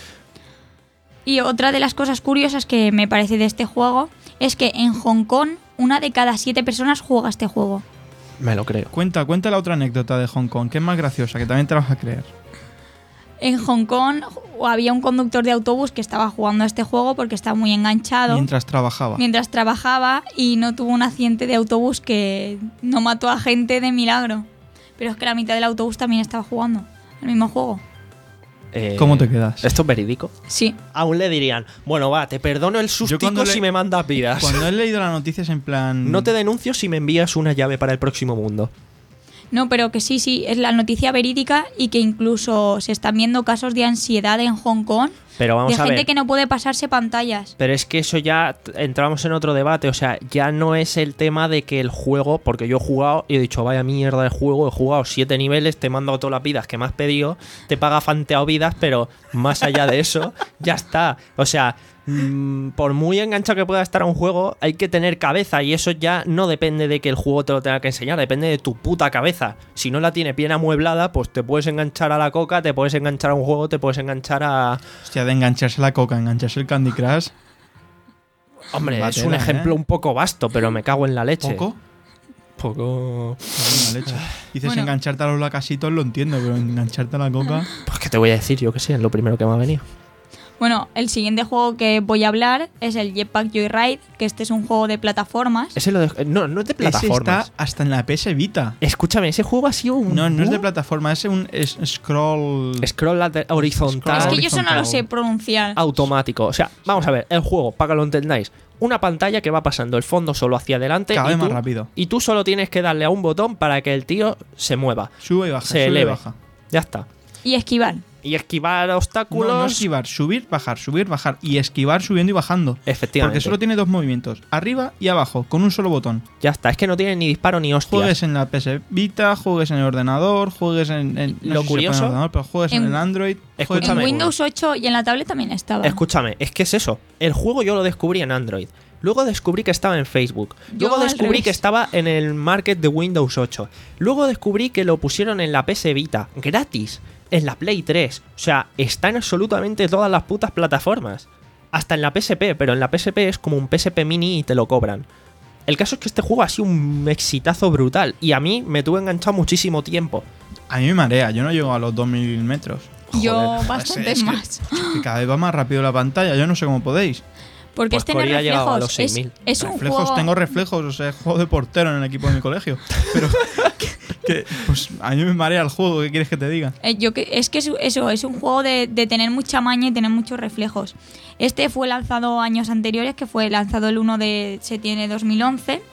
Y otra de las cosas curiosas que me parece de este juego es que en Hong Kong una de cada siete personas juega este juego. Me lo creo. Cuenta, cuenta la otra anécdota de Hong Kong, que es más graciosa, que también te la vas a creer. En Hong Kong había un conductor de autobús que estaba jugando a este juego porque estaba muy enganchado Mientras trabajaba. mientras trabajaba y no tuvo un accidente de autobús que no mató a gente de milagro. Pero es que la mitad del autobús también estaba jugando el mismo juego. Eh, ¿Cómo te quedas? ¿Esto es verídico? Sí. Aún le dirían, bueno, va, te perdono el cuando sustico le- si me mandas vidas. Cuando he leído las noticias en plan... No te denuncio si me envías una llave para el próximo mundo. No, pero que sí, sí, es la noticia verídica y que incluso se están viendo casos de ansiedad en Hong Kong Pero vamos de a gente ver. que no puede pasarse pantallas. Pero es que eso ya t- entramos en otro debate. O sea, ya no es el tema de que el juego, porque yo he jugado y he dicho, vaya mierda de juego, he jugado siete niveles, te he mandado todas las vidas que me has pedido, te paga fanteado vidas, pero más allá de eso, ya está. O sea, mm, por muy enganchado que pueda estar a un juego, hay que tener cabeza y eso ya no depende de que el juego te lo tenga que enseñar, depende de tu puta cabeza. Si no la tienes bien amueblada, pues te puedes enganchar a la coca, te puedes enganchar a un juego, te puedes enganchar a... Hostia, de engancharse la coca, engancharse el Candy Crush. Hombre, Va es un tela, ejemplo ¿eh? un poco vasto, pero me cago en la leche. ¿Poco? Poco... Cago en la leche. Dices Bueno. engancharte a los lacasitos, lo entiendo, pero engancharte a la coca... Pues que te voy a decir, yo que sé, es lo primero que me ha venido. Bueno, el siguiente juego que voy a hablar es el Jetpack Joyride, que este es un juego de plataformas. Ese lo de- No, no es de Ese plataformas. está hasta en la P S Vita. Escúchame, ese juego ha sido un... No, no es de boom. plataforma, es un es- scroll... Scroll late- horizontal Es Ah, que yo eso no lo horizontal. sé pronunciar. automático. O sea, vamos a ver, el juego, para que lo entendáis, una pantalla que va pasando el fondo solo hacia adelante Cada y vez tú, más rápido. y tú solo tienes que darle a un botón para que el tío se mueva, Sube y baja, se sube eleve. y baja. Ya está. Y esquivar. Y esquivar No, obstáculos... no esquivar, subir, bajar, subir, bajar. Y esquivar subiendo y bajando. Efectivamente. Porque solo tiene dos movimientos, arriba y abajo, con un solo botón. Ya está, es que no tiene ni disparo ni hostias. Juegues en la P S Vita, juegues en el ordenador, juegues en... en no Lo sé si se puede en curioso- el ordenador, pero juegues en, En- el Android. juegues En Escúchame. Windows ocho y en la tablet también estaba. Escúchame, es que es eso. El juego yo lo descubrí en Android. Luego descubrí que estaba en Facebook. Luego Yo al descubrí revés. que estaba en el market de Windows ocho. Luego descubrí que lo pusieron en la P S Vita, gratis, en la Play tres. O sea, está en absolutamente todas las putas plataformas. Hasta en la P S P, pero en la P S P es como un P S P mini y te lo cobran. El caso es que este juego ha sido un exitazo brutal y a mí me tuvo enganchado muchísimo tiempo. A mí me marea, yo no llego a los dos mil metros. Yo Joder, bastante es que- más. Que cada vez va más rápido la pantalla, yo no sé cómo podéis. Porque Pues este no es Corea ha llegado a reflejos. los seis mil. Es, es un Reflejos, juego... tengo reflejos, o sea, juego de portero en el equipo de mi colegio. Pero Que, pues a mí me marea el juego, ¿qué quieres que te diga? Eh, yo que, es que es, eso es un juego de, de tener mucha maña y tener muchos reflejos. Este fue lanzado años anteriores, que fue lanzado el uno de septiembre de dos mil once.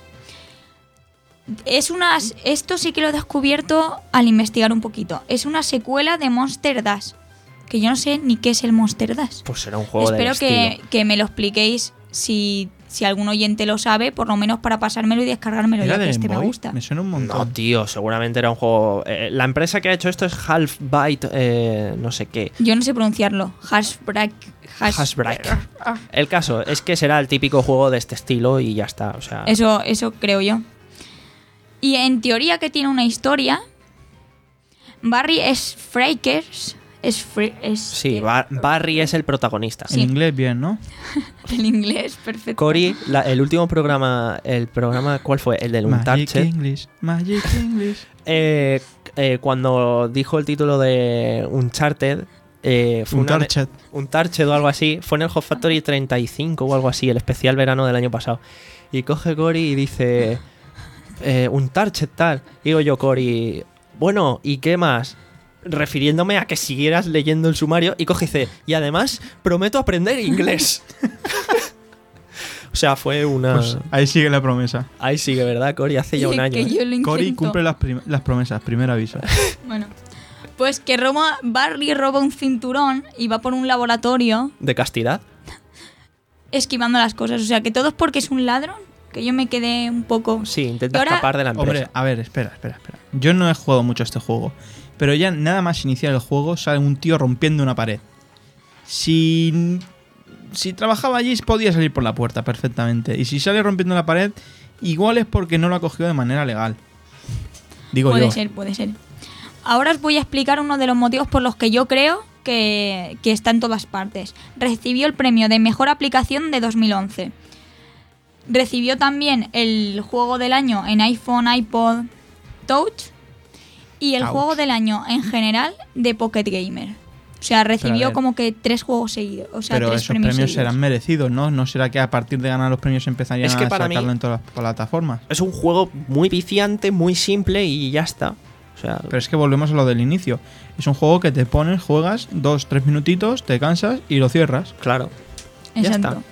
Es unas, esto sí que lo he descubierto al investigar un poquito. Es una secuela de Monster Dash, que yo no sé ni qué es el Monster Dash. Pues será un juego Espero del que, estilo. que me lo expliquéis si, si algún oyente lo sabe, por lo menos para pasármelo y descargármelo, ¿Era ya de que este Game me Boy? gusta. Me suena un montón. No, tío, seguramente era un juego... eh, la empresa que ha hecho esto es Half Byte, eh, no sé qué. Yo no sé pronunciarlo. Hashbreak. Hash- Hashbreak. El caso es que será el típico juego de este estilo y ya está, o sea... Eso, eso creo yo. Y en teoría que tiene una historia. Barry es Frakers. Es, fre- es Sí, Bar- Barry es el protagonista. Sí. En inglés bien, ¿no? el inglés, perfecto. Cory, la- el último programa, el programa, ¿cuál fue? El del Magic Uncharted. English, Magic English. Eh, eh, cuando dijo el título de Uncharted, eh, fue una- Uncharted. Uncharted o algo así, fue en el Hot Factory treinta y cinco o algo así, el especial verano del año pasado. Y coge Cory y dice, eh, Uncharted tal. Digo yo, Cory, bueno, ¿y qué más? Refiriéndome a que siguieras leyendo el sumario, y coge y dice, y además prometo aprender inglés. O sea, fue una... Pues ahí sigue la promesa. Ahí sigue, ¿verdad, Cory? Hace ya Y un año. que ¿eh? yo lo Cory intento. cumple las, prim- las promesas, primer aviso. Bueno, pues que roba, Barry roba un cinturón y va por un laboratorio ¿De castidad? esquivando las cosas. O sea, que todo es porque es un ladrón. Que yo me quedé un poco... Sí, Y intenta ahora- escapar de la empresa. Hombre, a ver, espera, espera, espera. Yo no he jugado mucho a este juego, pero ya nada más iniciar el juego sale un tío rompiendo una pared. Si, si trabajaba allí podía salir por la puerta perfectamente. Y si sale rompiendo la pared, igual es porque no lo ha cogido de manera legal. Digo Puede yo. ser, puede ser. Ahora os voy a explicar uno de los motivos por los que yo creo que, que está en todas partes. Recibió el premio de Mejor Aplicación de dos mil once. Recibió también el Juego del Año en iPhone, iPod, Touch. Y el Touch. Juego del Año en general de Pocket Gamer. O sea, recibió ver. como que tres juegos seguidos. O sea, Pero tres esos premios, premios, seguidos. serán merecidos, ¿no? No será que a partir de ganar los premios empezarían Es que a para sacarlo mí- en todas las plataformas. Es un juego muy viciante, muy simple y ya está. O sea, Pero es que volvemos a lo del inicio. Es un juego que te pones, juegas dos, tres minutitos, te cansas y lo cierras. claro. Ya Exacto. está.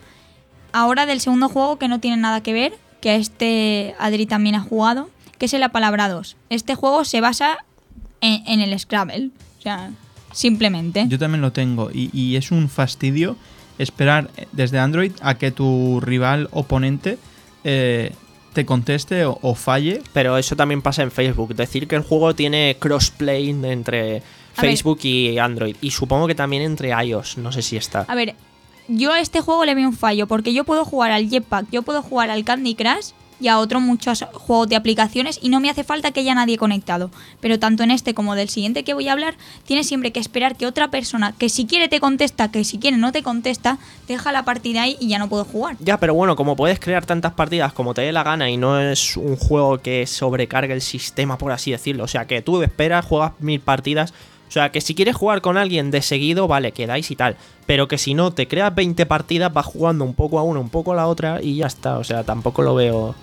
Ahora del segundo juego que no tiene nada que ver, que a este Adri también ha jugado, que es el Apalabrados. Este juego se basa en, en el Scrabble. O sea, simplemente. Yo también lo tengo y, y es un fastidio esperar desde Android a que tu rival oponente eh, te conteste o, o falle. Pero eso también pasa en Facebook. Decir que el juego tiene crossplay entre A Facebook y Android. Y supongo que también entre iOS. No sé si está. A ver, yo a este juego le veo un fallo, porque yo puedo jugar al Jetpack, yo puedo jugar al Candy Crush y a otros muchos juegos de aplicaciones y no me hace falta que haya nadie conectado. Pero tanto en este como del siguiente que voy a hablar, tienes siempre que esperar que otra persona, que si quiere te contesta, que si quiere no te contesta, deja la partida ahí y ya no puedo jugar. Ya, pero bueno, como puedes crear tantas partidas como te dé la gana y no es un juego que sobrecargue el sistema, por así decirlo. O sea, que tú esperas, juegas mil partidas. O sea, que si quieres jugar con alguien de seguido, vale, quedáis y tal. Pero que si no, te creas veinte partidas, vas jugando un poco a una, un poco a la otra y ya está. O sea, tampoco lo veo...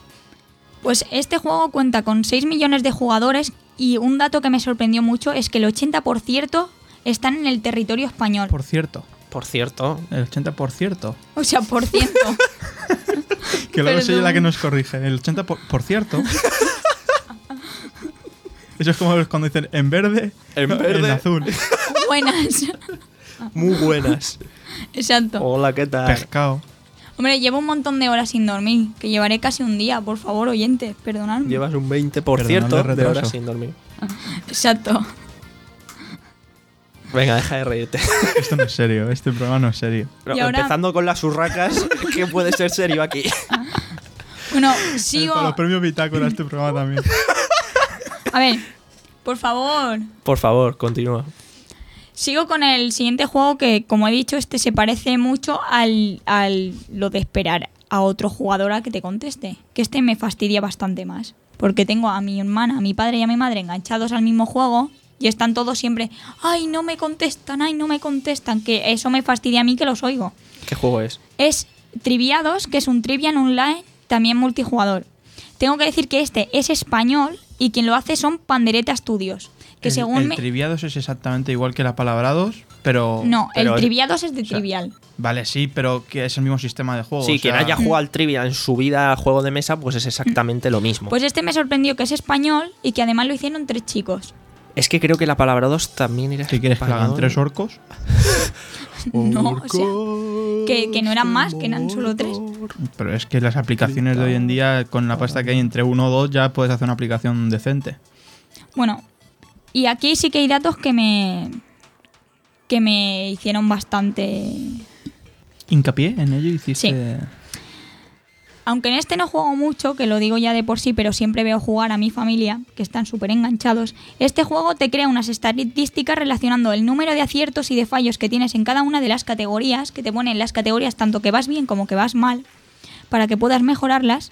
Pues este juego cuenta con seis millones de jugadores y un dato que me sorprendió mucho es que el ochenta por ciento están en el territorio español. Por cierto, Por cierto, el ochenta por ciento. O sea, por ciento. Que luego soy yo Perdón. la que nos corrige. El ochenta por, por cierto. Eso es como cuando dicen en verde, En no, verde. en azul. Buenas. muy buenas. Exacto. Hola, ¿qué tal? Pescado. Hombre, llevo un montón de horas sin dormir, que llevaré casi un día, por favor, oyentes, perdonadme. Llevas un veinte por Perdonadle ciento el de retraso. horas sin dormir. Exacto. Venga, deja de reírte. Esto no es serio, este programa no es serio. Pero Y ahora- empezando con las urracas, ¿qué puede ser serio aquí? Bueno, Para sigo... los premios Bitácora este programa también. A ver, por favor. Por favor, continúa. Sigo con el siguiente juego que, como he dicho, este se parece mucho al, al lo de esperar a otro jugador a que te conteste. Que este me fastidia bastante más. Porque tengo a mi hermana, a mi padre y a mi madre enganchados al mismo juego y están todos siempre, ay, no me contestan, ay, no me contestan. Que eso me fastidia a mí que los oigo. ¿Qué juego es? Es Triviados, que es un Trivian online, también multijugador. tengo que decir que este es español y quien lo hace son Pandereta Studios. Que el, según el me... Triviados es exactamente igual que la Palabrados, pero... No, pero el es- Triviados es de o sea, Trivial. Vale, sí, pero que es el mismo sistema de juego. Sí, o quien sea, haya jugado al Trivia en su vida al juego de mesa, pues es exactamente lo mismo. Pues este me sorprendió que es español y que además lo hicieron tres chicos. Es que creo que la palabra dos también era ¿Qué quieres que hagan? español. ¿Tres orcos? No, o sea, que, que no eran más, que eran solo tres. Pero es que las aplicaciones de hoy en día, con la pasta que hay entre uno o dos, ya puedes hacer una aplicación decente. Bueno, y aquí sí que hay datos que me que me hicieron bastante... Hincapié en ello hiciste... Aunque en este no juego mucho, que lo digo ya de por sí, pero siempre veo jugar a mi familia, que están súper enganchados, este juego te crea unas estadísticas relacionando el número de aciertos y de fallos que tienes en cada una de las categorías, que te ponen las categorías tanto que vas bien como que vas mal, para que puedas mejorarlas.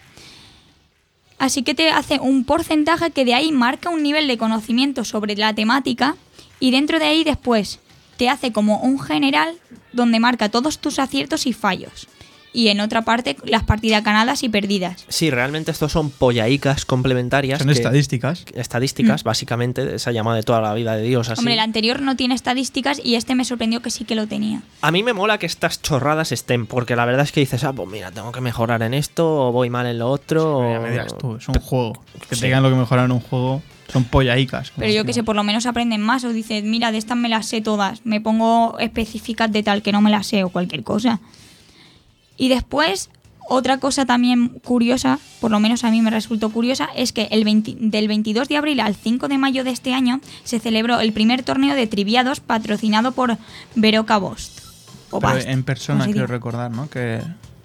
Así que te hace un porcentaje que de ahí marca un nivel de conocimiento sobre la temática y dentro de ahí después te hace como un general donde marca todos tus aciertos y fallos. Y en otra parte las partidas ganadas y perdidas. Sí, realmente estos son pollaicas complementarias. Son que- estadísticas. Estadísticas, Mm. básicamente, de esa llamada de toda la vida de Dios. Así. Hombre, el anterior no tiene estadísticas y este me sorprendió que sí que lo tenía. A mí me mola que estas chorradas estén, porque la verdad es que dices, ah, pues mira, tengo que mejorar en esto, o voy mal en lo otro. Ya o- me dirás tú, es un juego. Que Sí. te digan lo que mejorar en un juego son pollaicas. como Pero yo se que sé, llama. por lo menos aprenden más o dices, mira, de estas me las sé todas, me pongo específicas de tal que no me las sé o cualquier cosa. Y después, otra cosa también curiosa, por lo menos a mí me resultó curiosa, es que el veinte del veintidós de abril al cinco de mayo de este año se celebró el primer torneo de triviados patrocinado por Veroca Bost. O Pero Bast, en persona como se quiero diga. recordar, ¿no? Que...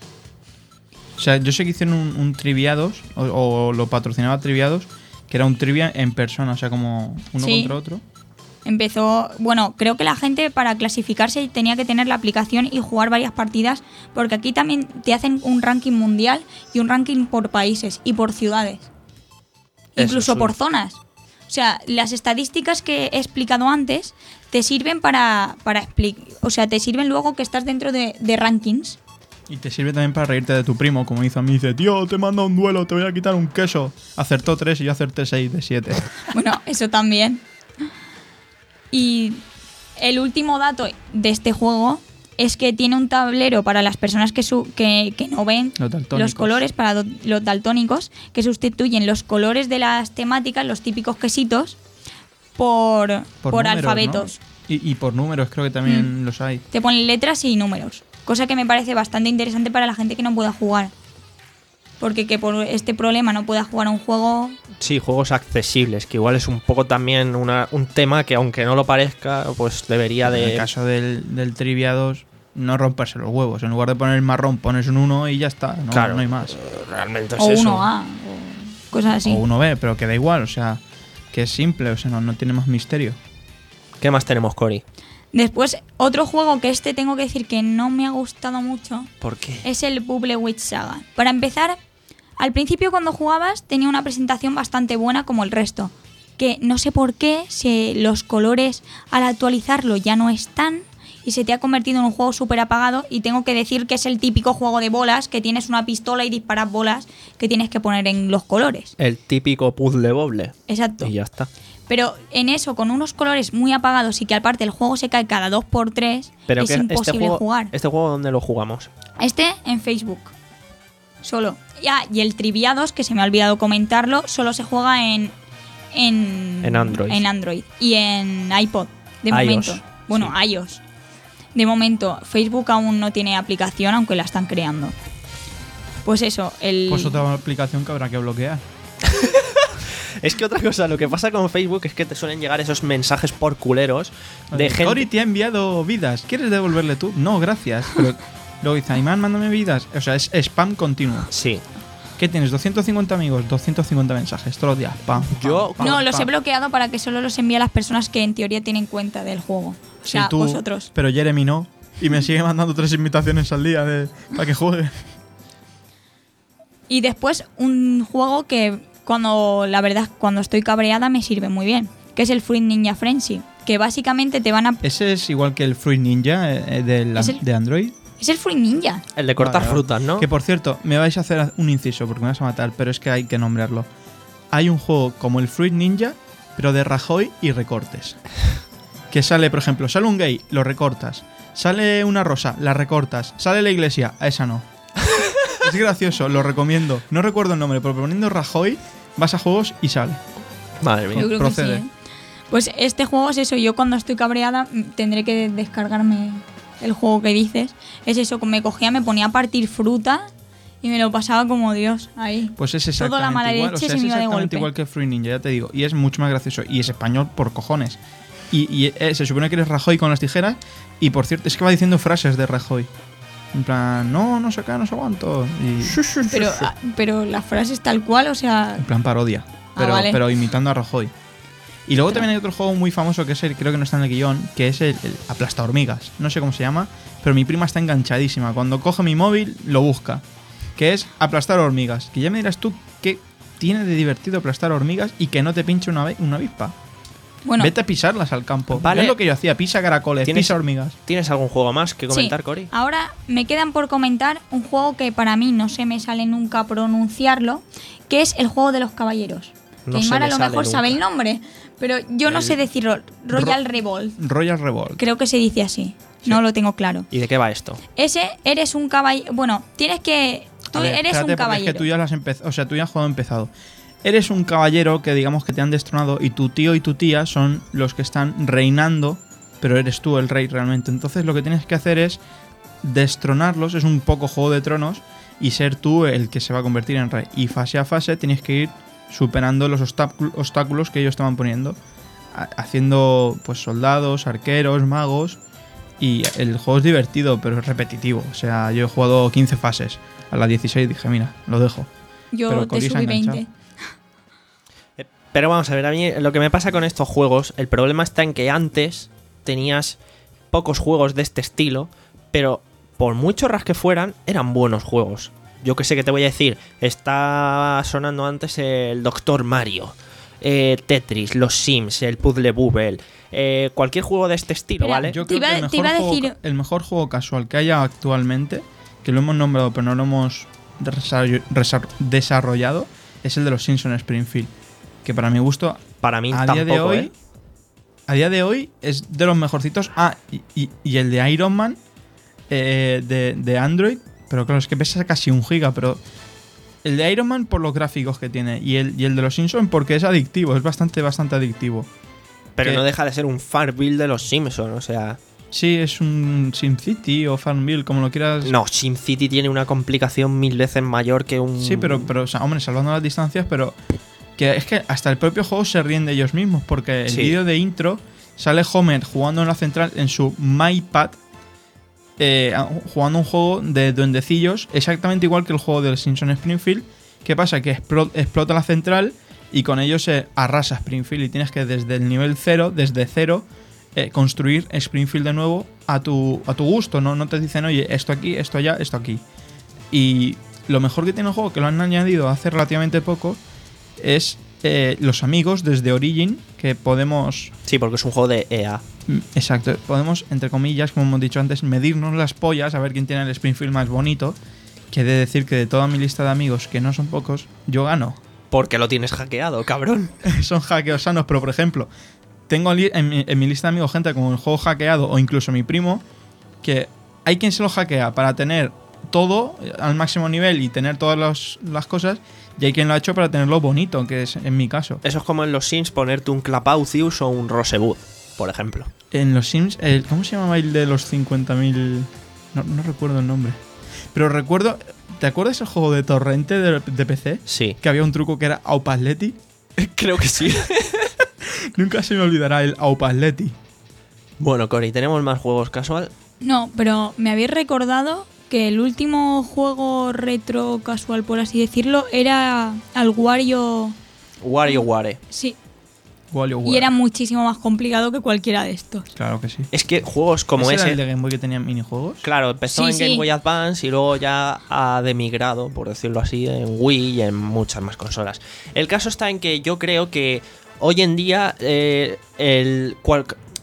O sea, yo sé que hicieron un, un Triviados, o, o lo patrocinaba Triviados, que era un trivia en persona, o sea, como uno Sí. contra otro. Empezó, bueno, creo que la gente para clasificarse tenía que tener la aplicación y jugar varias partidas, porque aquí también te hacen un ranking mundial y un ranking por países y por ciudades. Eso Incluso sí. por zonas. O sea, las estadísticas que he explicado antes te sirven para, para explicar, o sea, te sirven luego que estás dentro de, de rankings. Y te sirve también para reírte de tu primo, como hizo a mí. Dice, tío, te manda un duelo, te voy a quitar un queso. Acertó tres y yo acerté seis de siete. Bueno, eso también. Y el último dato de este juego es que tiene un tablero para las personas que, su- que, que no ven Los daltónicos. los colores, para do- los daltónicos, que sustituyen los colores de las temáticas, los típicos quesitos, por, por, números, alfabetos. ¿no? Y, y por números creo que también los hay. Te ponen letras y números, cosa que me parece bastante interesante para la gente que no pueda jugar. Porque que por este problema no pueda jugar a un juego... Sí, juegos accesibles, que igual es un poco también una, un tema que aunque no lo parezca, pues debería En el de... caso del, del Triviados, no romperse los huevos. En lugar de poner el marrón, pones un uno y ya está. No, Claro, no hay más. Realmente es o eso. uno A, o cosas así. O uno B, pero que da igual. O sea, que es simple. O sea, no, no tiene más misterio. ¿Qué más tenemos, Cory? Después, otro juego que este tengo que decir que no me ha gustado mucho ¿Por qué? es el Bubbleweed Saga. Para empezar, al principio cuando jugabas tenía una presentación bastante buena como el resto. Que no sé por qué, si los colores al actualizarlo ya no están y se te ha convertido en un juego súper apagado, y tengo que decir que es el típico juego de bolas, que tienes una pistola y disparas bolas que tienes que poner en los colores. El típico puzzle boble. Exacto. Y ya está. Pero en eso, con unos colores muy apagados y que aparte el juego se cae cada dos por tres, Pero es que imposible este juego, jugar. ¿Este juego dónde lo jugamos? Este en Facebook. Solo. Ya, y el Triviados, que se me ha olvidado comentarlo, solo se juega en. En, En Android. En Android. Y en iPod, de iOS, momento. Bueno, iOS. De momento, Facebook aún no tiene aplicación, aunque la están creando. Pues eso, el. Pues otra aplicación que habrá que bloquear. Es que otra cosa, lo que pasa con Facebook es que te suelen llegar esos mensajes por culeros de Oye, gente... Cory te ha enviado vidas. ¿Quieres devolverle tú? No, gracias. Pero luego dice, Ayman, mándame vidas. O sea, es spam continuo. Sí. ¿Qué tienes? doscientos cincuenta amigos, doscientos cincuta mensajes todos los días. Pam, pam, Yo- pam, No, los pam. he bloqueado para que solo los envíe a las personas que en teoría tienen cuenta del juego. O Sí, sea, tú, vosotros. Pero Jeremy no. Y me sigue mandando tres invitaciones al día de, para que juegue. Y después un juego que cuando la verdad cuando estoy cabreada me sirve muy bien, que es el Fruit Ninja Frenzy, que básicamente te van a Ese es igual que el Fruit Ninja eh, de, la- Es el- de Android. Es el Fruit Ninja. El de cortar Vale, frutas, ¿no? Que por cierto, me vais a hacer un inciso porque me vas a matar, pero es que hay que nombrarlo. Hay un juego como el Fruit Ninja, pero de Rajoy y recortes. Que sale, por ejemplo, sale un gay, lo recortas. Sale una rosa, la recortas. Sale la iglesia, a esa no. Es gracioso, lo recomiendo. No recuerdo el nombre, pero poniendo Rajoy, vas a juegos y sale. Madre mía. Yo creo procede. que sí, ¿eh? Pues este juego es eso. Yo cuando estoy cabreada mm, tendré que descargarme el juego que dices. Es eso, me cogía, me ponía a partir fruta y me lo pasaba como Dios ahí. Pues es Toda exactamente la mala igual. leche O sea, se es me iba de exactamente golpe. igual que el Fruit Ninja, ya te digo. Y es mucho más gracioso. Y es español por cojones. Y, y eh, se supone que eres Rajoy con las tijeras. Y por cierto, es que va diciendo frases de Rajoy. En plan, no, no sé qué, no sé cuánto. Y, Pero, ah, pero la frase es tal cual, o sea... en plan parodia. Ah, Pero, vale. pero imitando a Rajoy. Y luego también hay otro juego muy famoso que es el, creo que no está en el guión, que es el, el Aplasta Hormigas. No sé cómo se llama, pero mi prima está enganchadísima. Cuando coge mi móvil, lo busca. Que es aplastar hormigas. Que ya me dirás tú qué tiene de divertido aplastar hormigas y que no te pinche una, una avispa. Bueno, Vete a pisarlas al campo. Vale. Es lo que yo hacía, pisa caracoles, ¿Tienes- pisa hormigas. ¿Tienes algún juego más que comentar, sí. Cori? Ahora me quedan por comentar un juego que para mí no se me sale nunca pronunciarlo, que es el juego de los caballeros. No que se Aymar me a lo sale mejor sabe el nunca. nombre, pero yo no sé decirlo. Royal Revolt. Royal Revolt. Creo que se dice así. No lo tengo claro. ¿Y de qué va esto? Ese eres un caballero. Bueno, tienes que. Tú A ver, eres espérate, un porque caballero. Es que tú ya lo has empezado. O sea, tú ya has jugado empezado. Eres un caballero que digamos que te han destronado y tu tío y tu tía son los que están reinando, pero eres tú el rey realmente. Entonces lo que tienes que hacer es destronarlos, es un poco Juego de Tronos, y ser tú el que se va a convertir en rey. Y fase a fase tienes que ir superando los obstáculos, obstáculos que ellos te van poniendo, ha- haciendo pues soldados, arqueros, magos. Y el juego es divertido, pero es repetitivo. O sea, yo he jugado quince fases. A las dieciséis dije, mira, lo dejo. Yo pero te Cory se ha subí enganchado. veinte. Pero vamos a ver, a mí lo que me pasa con estos juegos, el problema está en que antes tenías pocos juegos de este estilo, pero por muy chorras que fueran, eran buenos juegos. Yo que sé que te voy a decir, está sonando antes el Doctor Mario, eh, Tetris, los Sims, el Puzzle Bubble, eh, cualquier juego de este estilo, Espera, ¿vale? Yo Te creo iba- que el te iba mejor, a juego, decir- el mejor juego casual que haya actualmente, que lo hemos nombrado pero no lo hemos desarroll- resar- desarrollado, es el de los Simpsons Springfield. Que para mi gusto, Para mí a tampoco, día de hoy, ¿eh? a día de hoy es de los mejorcitos. Ah, y, y- y el de Iron Man eh, de, de Android, pero claro, es que pesa casi un giga, pero el de Iron Man por los gráficos que tiene y el, y el de los Simpsons porque es adictivo, es bastante, bastante adictivo. Pero que- no deja de ser un Farmville de los Simpsons, o sea... Sí, es un SimCity o Farmville, como lo quieras. No, SimCity tiene una complicación mil veces mayor que un... Sí, pero, pero o sea, hombre, salvando las distancias, pero que es que hasta el propio juego se ríen de ellos mismos, porque el Sí. vídeo de intro sale Homer jugando en la central en su MyPad, eh, jugando un juego de duendecillos, exactamente igual que el juego del Simpson Springfield. ¿Qué pasa? Que explo- explota la central y con ello se arrasa Springfield y tienes que desde el nivel cero, desde cero, eh, construir Springfield de nuevo a tu, a tu gusto. ¿no? no te dicen, oye, esto aquí, esto allá, esto aquí. Y lo mejor que tiene el juego, que lo han añadido hace relativamente poco, es eh, los amigos desde Origin, que podemos... Sí, porque es un juego de E A. mm, Exacto, podemos, entre comillas, como hemos dicho antes, medirnos las pollas a ver quién tiene el Springfield más bonito. Que he de decir que de toda mi lista de amigos, que no son pocos, yo gano. Porque lo tienes hackeado, cabrón. Son hackeos sanos, pero por ejemplo, tengo li- en mi, en mi lista de amigos gente con el juego hackeado o incluso mi primo, que hay quien se lo hackea para tener todo al máximo nivel y tener todas las, las cosas, y hay quien lo ha hecho para tenerlo bonito, que es en mi caso. Eso es como en los Sims ponerte un Clapaucius o un Rosebud, por ejemplo. En los Sims, el, ¿cómo se llamaba el de los cincuenta mil? No, no recuerdo el nombre. Pero recuerdo, ¿te acuerdas el juego de Torrente de, de P C? Sí. Que había un truco que era Aupasletti. Creo que sí. Nunca se me olvidará el Aupasletti. Bueno, Cory, ¿tenemos más juegos casual? No, pero me habéis recordado que el último juego retro casual, por así decirlo, era al Wario. WarioWare. Sí, WarioWare. y era muchísimo más complicado que cualquiera de estos. Claro que sí. Es que juegos como ¿Ese ese... era el de Game Boy que tenía minijuegos? Claro, empezó Sí, en Game sí. Boy Advance y luego ya ha demigrado, por decirlo así, en Wii y en muchas más consolas. El caso está en que yo creo que hoy en día eh, el cual-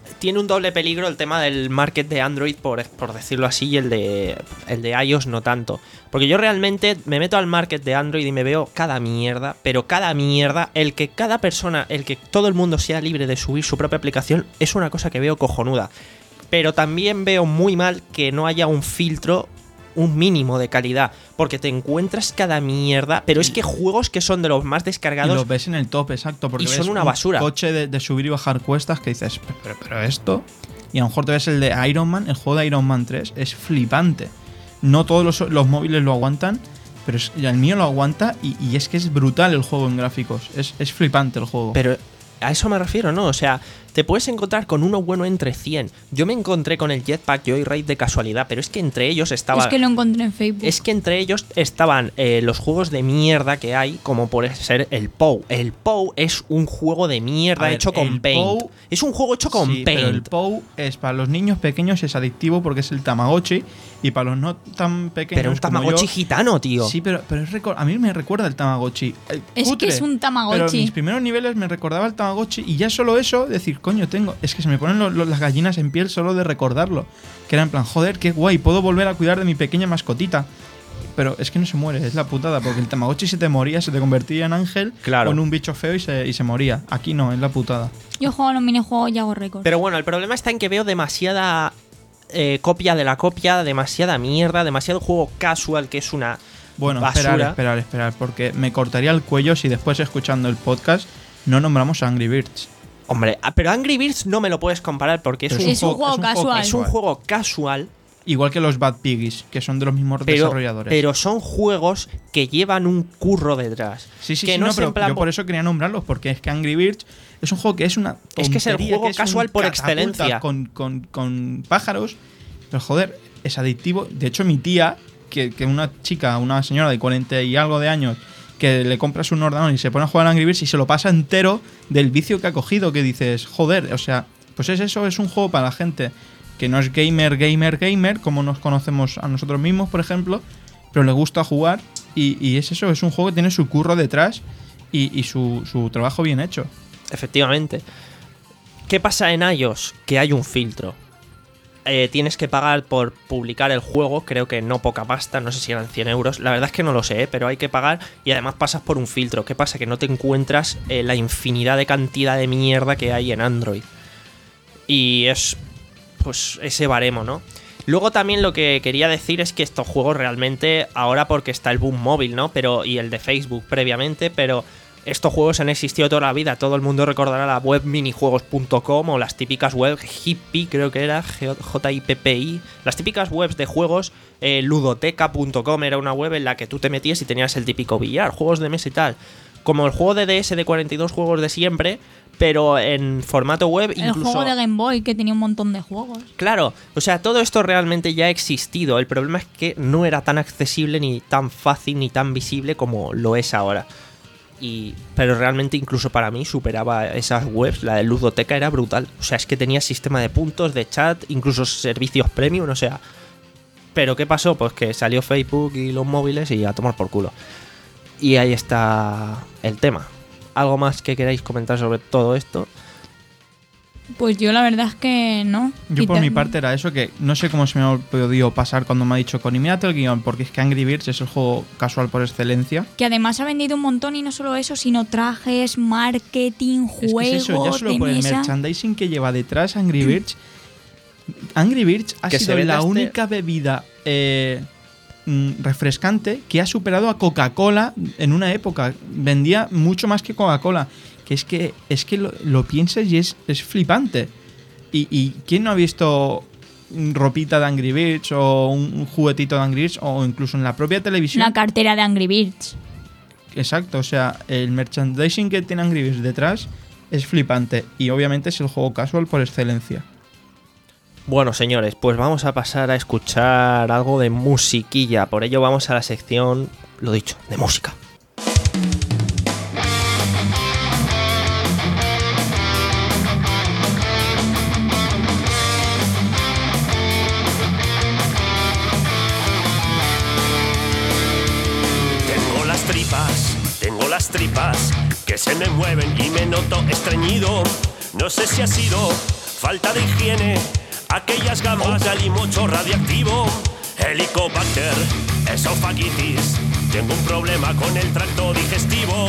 tiene un doble peligro el tema del market de Android, por, por decirlo así, y el de, el de iOS no tanto. Porque yo realmente me meto al market de Android y me veo cada mierda, pero cada mierda, el que cada persona, el que todo el mundo sea libre de subir su propia aplicación, es una cosa que veo cojonuda. Pero también veo muy mal que no haya un filtro, un mínimo de calidad, porque te encuentras cada mierda, pero es que juegos que son de los más descargados y los ves en el top, exacto, porque y ves son una un basura. Coche de, de subir y bajar cuestas que dices, pero, pero esto, y a lo mejor te ves el de Iron Man, el juego de Iron Man tres, es flipante. No todos los, los móviles lo aguantan, pero es, el mío lo aguanta y, y es que es brutal el juego en gráficos, es, es flipante el juego. Pero a eso me refiero, ¿no? O sea, te puedes encontrar con uno bueno entre cien. Yo me encontré con el Jetpack Joyride de casualidad, pero es que entre ellos estaba... Es que lo encontré en Facebook. Es que entre ellos estaban eh, los juegos de mierda que hay, como puede ser el P O W. El P O W es un juego de mierda ver, hecho con el Paint. P O W, es un juego hecho con sí, Paint. Pero el P O W es para los niños pequeños, es adictivo porque es el Tamagotchi, y para los no tan pequeños Pero un como Tamagotchi yo, gitano, tío. Sí, pero, pero es recor- a mí me recuerda el Tamagotchi. Eh, Es cutre, que es un Tamagotchi. Pero mis primeros niveles me recordaba el Tamagotchi y ya solo eso, decir, coño, tengo... Es que se me ponen lo, lo, las gallinas en piel solo de recordarlo. Que era en plan, joder, qué guay, puedo volver a cuidar de mi pequeña mascotita. Pero es que no se muere, es la putada, porque el Tamagotchi se te moría, se te convertía en ángel, Claro. o en un bicho feo y se, y se moría. Aquí no, es la putada. Yo juego a los minijuegos y hago récords. Pero bueno, el problema está en que veo demasiada eh, copia de la copia, demasiada mierda, demasiado juego casual, que es una Bueno, basura. esperar, esperar, esperar, porque me cortaría el cuello si después, escuchando el podcast, no nombramos a Angry Birds. Hombre, ah, pero Angry Birds no me lo puedes comparar porque es, Pero un, es un juego casual. es un juego casual. Igual que los Bad Piggies, que son de los mismos Pero, desarrolladores. pero son juegos que llevan un curro detrás. sí, sí, que sí, no no, es pero en plan yo por eso quería nombrarlos, porque es que Angry Birds es un juego que es una Es que es el tontería, juego que casual un por catapulta excelencia. Con, con, con pájaros, pero joder, es adictivo. De hecho, mi tía, que, que una chica, una señora de cuarenta y algo de años, que le compras un ordenador y se pone a jugar a Angry Birds y se lo pasa entero del vicio que ha cogido, que dices, joder, o sea, pues es eso, es un juego para la gente que no es gamer, gamer, gamer, como nos conocemos a nosotros mismos, por ejemplo, pero le gusta jugar y, y es eso, es un juego que tiene su curro detrás y, y su, su trabajo bien hecho. Efectivamente. ¿Qué pasa en iOS? Que hay un filtro. Eh, tienes que pagar por publicar el juego, creo que no poca pasta, no sé si eran cien euros, la verdad es que no lo sé, ¿eh? Pero hay que pagar y además pasas por un filtro. ¿Qué pasa? Que no te encuentras eh, la infinidad de cantidad de mierda que hay en Android. Y es pues ese baremo, ¿no? Luego también lo que quería decir es que estos juegos realmente, ahora porque está el boom móvil, ¿no? Pero y el de Facebook previamente, pero estos juegos han existido toda la vida. Todo el mundo recordará la web minijuegos punto com o las típicas webs Hippie, creo que era J I P P I. Las típicas webs de juegos, eh, ludoteca punto com era una web en la que tú te metías y tenías el típico billar, juegos de mesa y tal. Como el juego de D S de cuarenta y dos juegos de siempre, pero en formato web. El incluso juego de Game Boy, que tenía un montón de juegos. Claro, o sea, todo esto realmente ya ha existido. El problema es que no era tan accesible, ni tan fácil, ni tan visible como lo es ahora. Y, pero realmente incluso para mí superaba esas webs. La de Ludoteca era brutal. O sea, es que tenía sistema de puntos, de chat, incluso servicios premium, o sea. Pero ¿qué pasó? Pues que salió Facebook y los móviles y a tomar por culo. Y ahí está el tema. ¿Algo más que queráis comentar sobre todo esto? Pues yo la verdad es que no. Yo por mi Quitan- parte era eso, que no sé cómo se me ha podido pasar cuando me ha dicho Connie, mírate el guión, porque es que Angry Birds es el juego casual por excelencia. Que además ha vendido un montón y no solo eso, sino trajes, marketing, Es juegos que es eso, ya solo de por el mesa. merchandising que lleva detrás Angry Birds. Angry Birds ha Que se sido venda la este- única bebida eh, mm, refrescante que ha superado a Coca-Cola en una época. Vendía mucho más que Coca-Cola. Que es que, es que lo, lo piensas y es, es flipante. Y, y ¿quién no ha visto ropita de Angry Birds o un, un juguetito de Angry Birds o incluso en la propia televisión? Una cartera de Angry Birds. Exacto, o sea, el merchandising que tiene Angry Birds detrás es flipante y obviamente es el juego casual por excelencia. Bueno, señores, pues vamos a pasar a escuchar algo de musiquilla. Por ello vamos a la sección, lo dicho, de música. Tengo las tripas, tengo las tripas que se me mueven y me noto estreñido. No sé si ha sido falta de higiene, aquellas gambas de alimocho radiactivo, helicobacter, esofagitis, tengo un problema con el tracto digestivo,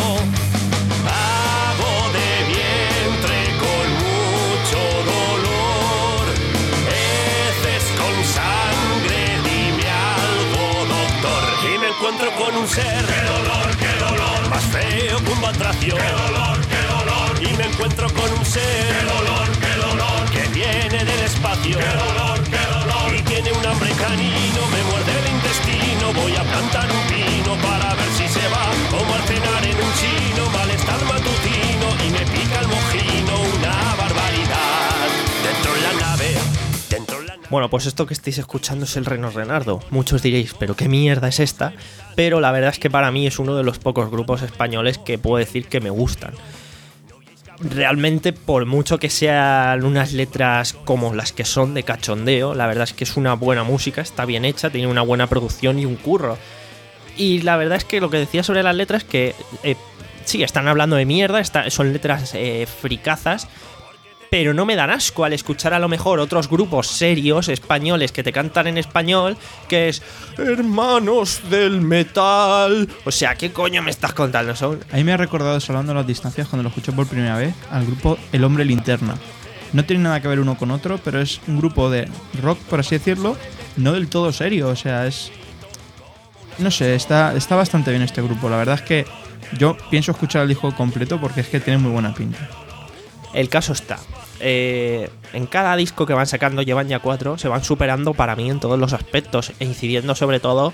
hago de vientre con mucho dolor, heces con sangre, dime algo doctor, y me encuentro con un ser, qué dolor, qué dolor, más feo que un batracio, qué dolor, qué dolor, y me encuentro con un ser, qué dolor, qué dolor, que viene del espacio, qué dolor, qué dolor, y tiene un hambre canino, me muerde el intestino, voy a plantar un pino para ver si se va, como al cenar en un chino, malestar matutino, y me pica el mojino, una barbaridad, dentro en la nave, dentro en la nave. Bueno, pues esto que estáis escuchando es el Reno Renardo. Muchos diréis, ¿pero qué mierda es esta? Pero la verdad es que para mí es uno de los pocos grupos españoles que puedo decir que me gustan. Realmente, por mucho que sean unas letras como las que son de cachondeo, la verdad es que es una buena música, está bien hecha, tiene una buena producción y un curro. Y la verdad es que lo que decía sobre las letras es que eh, sí, están hablando de mierda, está, son letras eh, fricazas, pero no me dan asco al escuchar a lo mejor otros grupos serios españoles que te cantan en español, que es hermanos del metal. O sea, ¿qué coño me estás contando? Son... A mí me ha recordado, salvando las distancias, cuando lo escuché por primera vez, al grupo El Hombre Linterna. No tiene nada que ver uno con otro, pero es un grupo de rock, por así decirlo, no del todo serio. O sea, es... No sé, está, está bastante bien este grupo. La verdad es que yo pienso escuchar el disco completo porque es que tiene muy buena pinta. El caso está, eh, en cada disco que van sacando, llevan ya cuatro, se van superando para mí en todos los aspectos e incidiendo sobre todo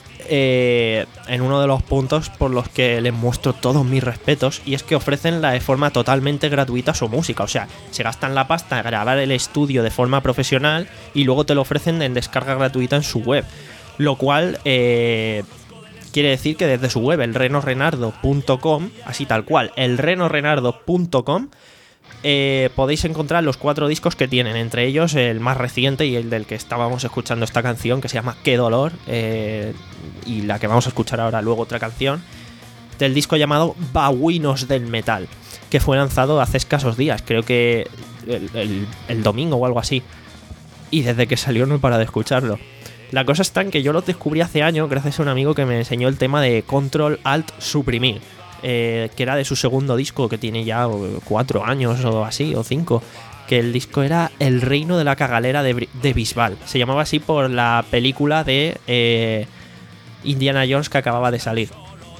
eh, en uno de los puntos por los que les muestro todos mis respetos, y es que ofrecen la de forma totalmente gratuita su música. O sea, se gastan la pasta en grabar el estudio de forma profesional y luego te lo ofrecen en descarga gratuita en su web, lo cual... Eh, quiere decir que desde su web, el reno renardo punto com, así tal cual, el reno renardo punto com, Eh, podéis encontrar los cuatro discos que tienen, entre ellos el más reciente y el del que estábamos escuchando esta canción, que se llama Qué dolor, eh, y la que vamos a escuchar ahora luego otra canción, del disco llamado Babuinos del Metal, que fue lanzado hace escasos días, creo que el, el, el domingo o algo así, y desde que salió no he parado de escucharlo. La cosa está en que yo lo descubrí hace años gracias a un amigo que me enseñó el tema de Control Alt Suprimir, Eh, que era de su segundo disco, que tiene ya cuatro años o así, o cinco, que el disco era El Reino de la Cagalera de, de Bisbal. Se llamaba así por la película de eh, Indiana Jones que acababa de salir,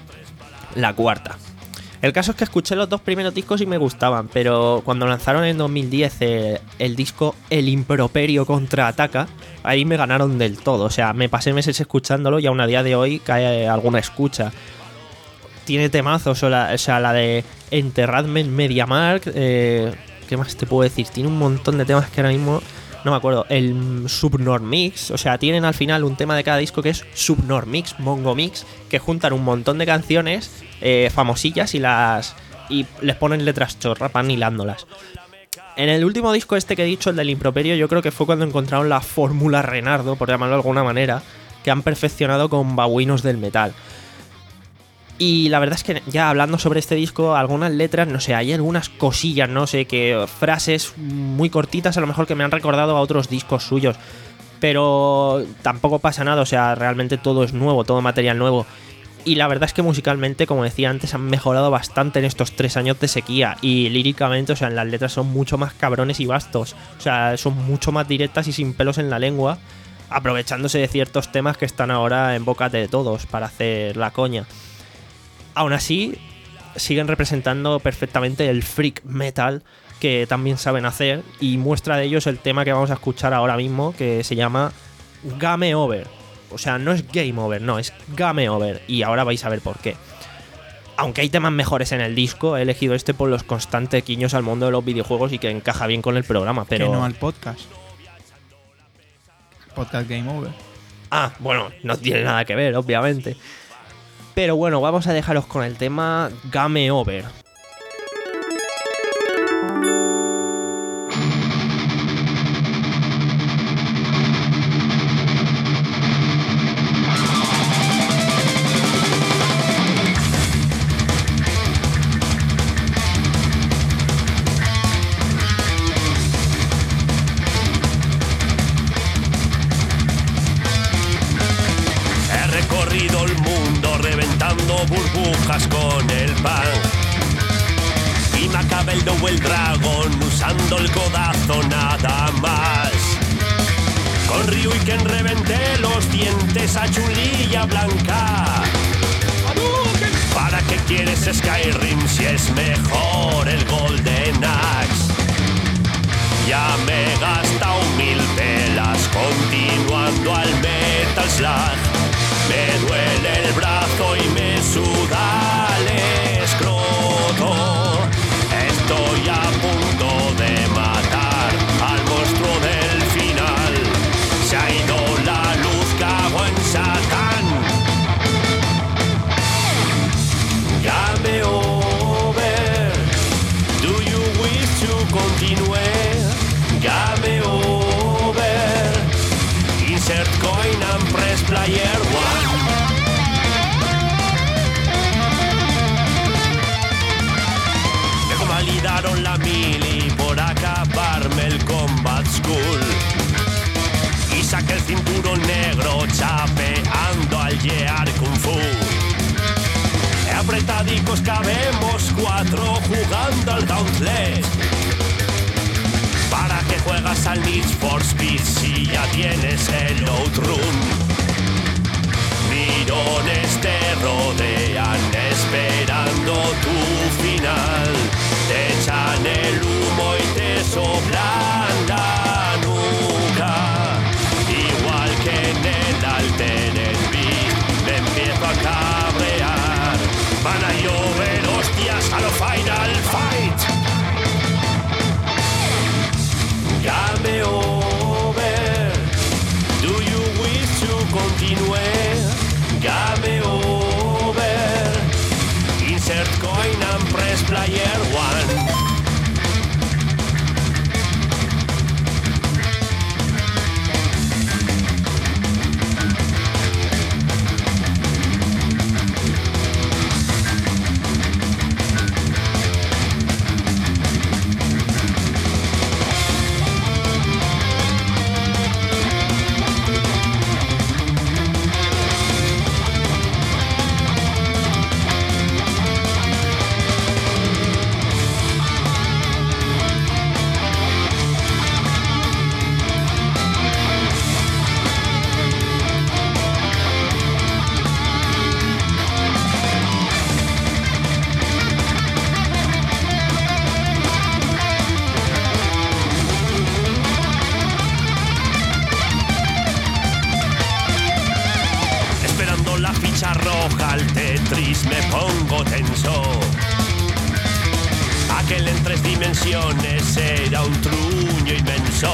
la cuarta. El caso es que escuché los dos primeros discos y me gustaban, pero cuando lanzaron en dos mil diez eh, el disco El Improperio Contraataca, ahí me ganaron del todo. O sea, me pasé meses escuchándolo y aún a día de hoy cae alguna escucha. Tiene temazos, o, la, o sea, la de Enterradme en MediaMarkt, eh, ¿qué más te puedo decir? Tiene un montón de temas que ahora mismo no me acuerdo. El Subnormix, o sea, tienen al final un tema de cada disco que es Subnormix, Mongo Mix, que juntan un montón de canciones eh, famosillas y las y les ponen letras chorras, van hilándolas. En el último disco este que he dicho, el del Improperio, yo creo que fue cuando encontraron la fórmula Renardo, por llamarlo de alguna manera, que han perfeccionado con Babuinos del Metal. Y la verdad es que ya hablando sobre este disco, algunas letras, no sé, hay algunas cosillas, no sé, que frases muy cortitas a lo mejor que me han recordado a otros discos suyos, pero tampoco pasa nada, o sea, realmente todo es nuevo, todo material nuevo. Y la verdad es que musicalmente, como decía antes, han mejorado bastante en estos tres años de sequía, y líricamente, o sea, en las letras son mucho más cabrones y vastos, o sea, son mucho más directas y sin pelos en la lengua, aprovechándose de ciertos temas que están ahora en boca de todos para hacer la coña. Aún así, siguen representando perfectamente el freak metal que también saben hacer, y muestra de ello es el tema que vamos a escuchar ahora mismo, que se llama Game Over. O sea, no es Game Over, no, es Game Over, y ahora vais a ver por qué. Aunque hay temas mejores en el disco, he elegido este por los constantes guiños al mundo de los videojuegos y que encaja bien con el programa, pero... Que no al podcast. Podcast Game Over. Ah, bueno, no tiene nada que ver, obviamente. Pero bueno, vamos a dejaros con el tema Game Over. juegas con el pan. Y me acaba el Double Dragon usando el codazo nada más. Con Ryu y Ken reventé los dientes a Chun-Li y a Blanca. ¿Para qué quieres Skyrim si es mejor el Golden Axe? Ya me he gastado mil pelas continuando al Metal Slug. Me duele el brazo y me suda el escroto. Estoy a punto de matar al monstruo del final. Se ha ido la luz, cago en Satán. Game over. Do you wish to continue? Game over. Insert coin and press player one. Me convalidaron la mili por acabarme el Combat School. Y saqué el cinturón negro chapeando al Year Kung Fu. Apretadicos cabemos cuatro jugando al Gauntlet. ¿Para qué juegas al Need for Speed si ya tienes el Outrun? Mirones te rodean esperando tu final. Te echan el humo y te soplan la nuca. Igual que en el Altered Beast me empiezo a cabrear. Van a llover hostias a lo Final Fight. Game over. Do you wish to continue? Game over. Insert coin and press player one. Roja al Tetris me pongo tenso. Aquel en tres dimensiones era un truño inmenso.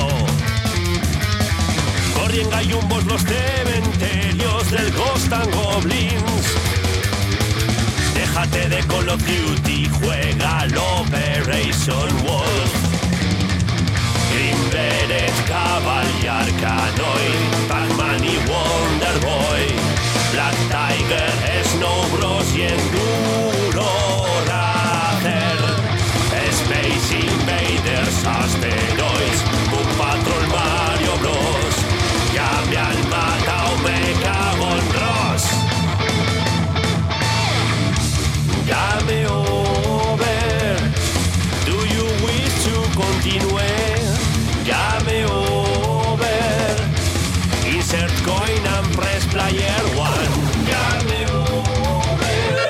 Corrían gallumbos los cementerios del Ghost and Goblins. Déjate de Call of Duty, juega al Operation Wolf. Green Beret, Cabal y Arkanoid, Pac-Man y Wonder Boy. Black Tiger, Snow Bros y Enduro Racer. Space Invaders, Asteroids, Boom Patrol, Mario Bros. Ya me han matado, me cago en Ross. Game over. Do you wish to continue? Game over. Insert coin and press player one. Game over.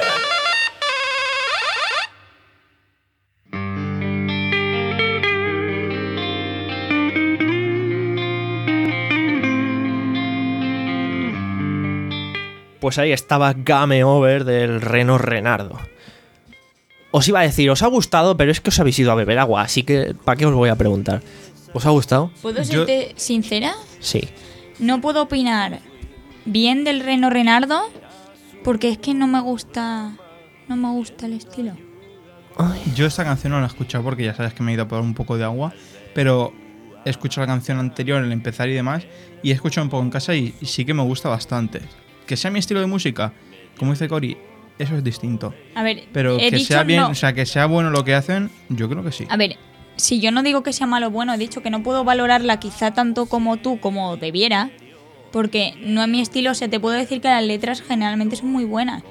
Pues ahí estaba Game Over del Reno Renardo. Os iba a decir, os ha gustado, pero es que os habéis ido a beber agua, así que ¿para qué os voy a preguntar? ¿Os ha gustado? ¿Puedo serte sincera? Sí. No puedo opinar bien del Reno Renardo porque es que no me gusta, no me gusta el estilo. Ay. Yo esta canción no la he escuchado porque ya sabes que me he ido a por un poco de agua, pero he escuchado la canción anterior, el empezar y demás, y he escuchado un poco en casa y, y sí que me gusta bastante. Que sea mi estilo de música, como dice Cory, eso es distinto. A ver, pero he que dicho sea bien, no. o sea, que sea bueno lo que hacen, yo creo que sí. A ver, si yo no digo que sea malo o bueno, he dicho que no puedo valorarla quizá tanto como tú, como debiera, porque no es mi estilo. O sea, te puedo decir que las letras generalmente son muy buenas.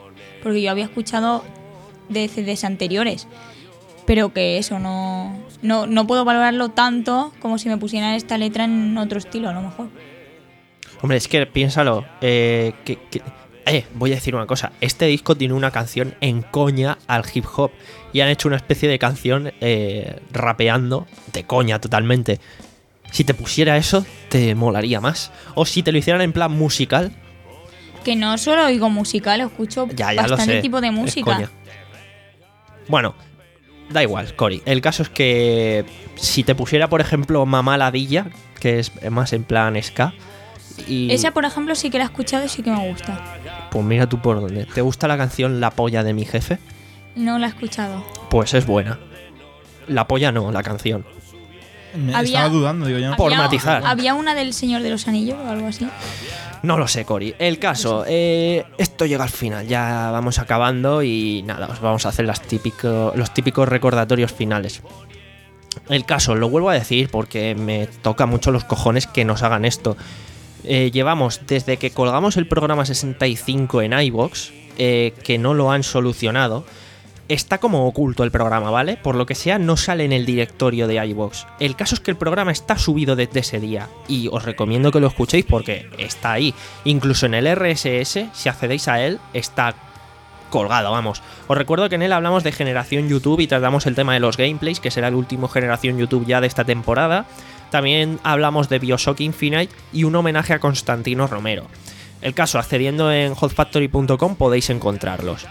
porque yo había escuchado de C Ds anteriores, pero que eso no, no, no puedo valorarlo tanto como si me pusieran esta letra en otro estilo, a lo mejor. Hombre, es que piénsalo, eh, que, que, eh, voy a decir una cosa, este disco tiene una canción en coña al hip hop y han hecho una especie de canción eh, rapeando de coña totalmente. Si te pusiera eso, te molaría más. O si te lo hicieran en plan musical. Que no solo oigo musical, escucho ya, ya bastante lo sé, tipo de música. Bueno, da igual, Cory. El caso es que si te pusiera, por ejemplo, Mamá Ladilla, que es más en plan ska. Y... esa, por ejemplo, sí que la he escuchado y sí que me gusta. Pues mira tú por dónde. ¿Te gusta la canción La polla de mi jefe? No la he escuchado. Pues es buena. La polla no, la canción. Me Había- estaba dudando, digo yo. Había- Por matizar. ¿Había una del Señor de los Anillos o algo así? No lo sé, Cory. El caso, eh, esto llega al final. Ya vamos acabando y nada, os vamos a hacer las típico, los típicos recordatorios finales. El caso, lo vuelvo a decir porque me toca mucho los cojones que nos hagan esto. Eh, llevamos desde que colgamos el programa sesenta y cinco en iVoox, eh, que no lo han solucionado. Está como oculto el programa, ¿vale? Por lo que sea, no sale en el directorio de iVoox. El caso es que el programa está subido desde ese día y os recomiendo que lo escuchéis porque está ahí. Incluso en el R S S, si accedéis a él, está colgado, vamos. Os recuerdo que en él hablamos de generación YouTube y tratamos el tema de los gameplays, que será el último generación YouTube ya de esta temporada. También hablamos de BioShock Infinite y un homenaje a Constantino Romero. El caso, accediendo en hot factory punto com podéis encontrarlos.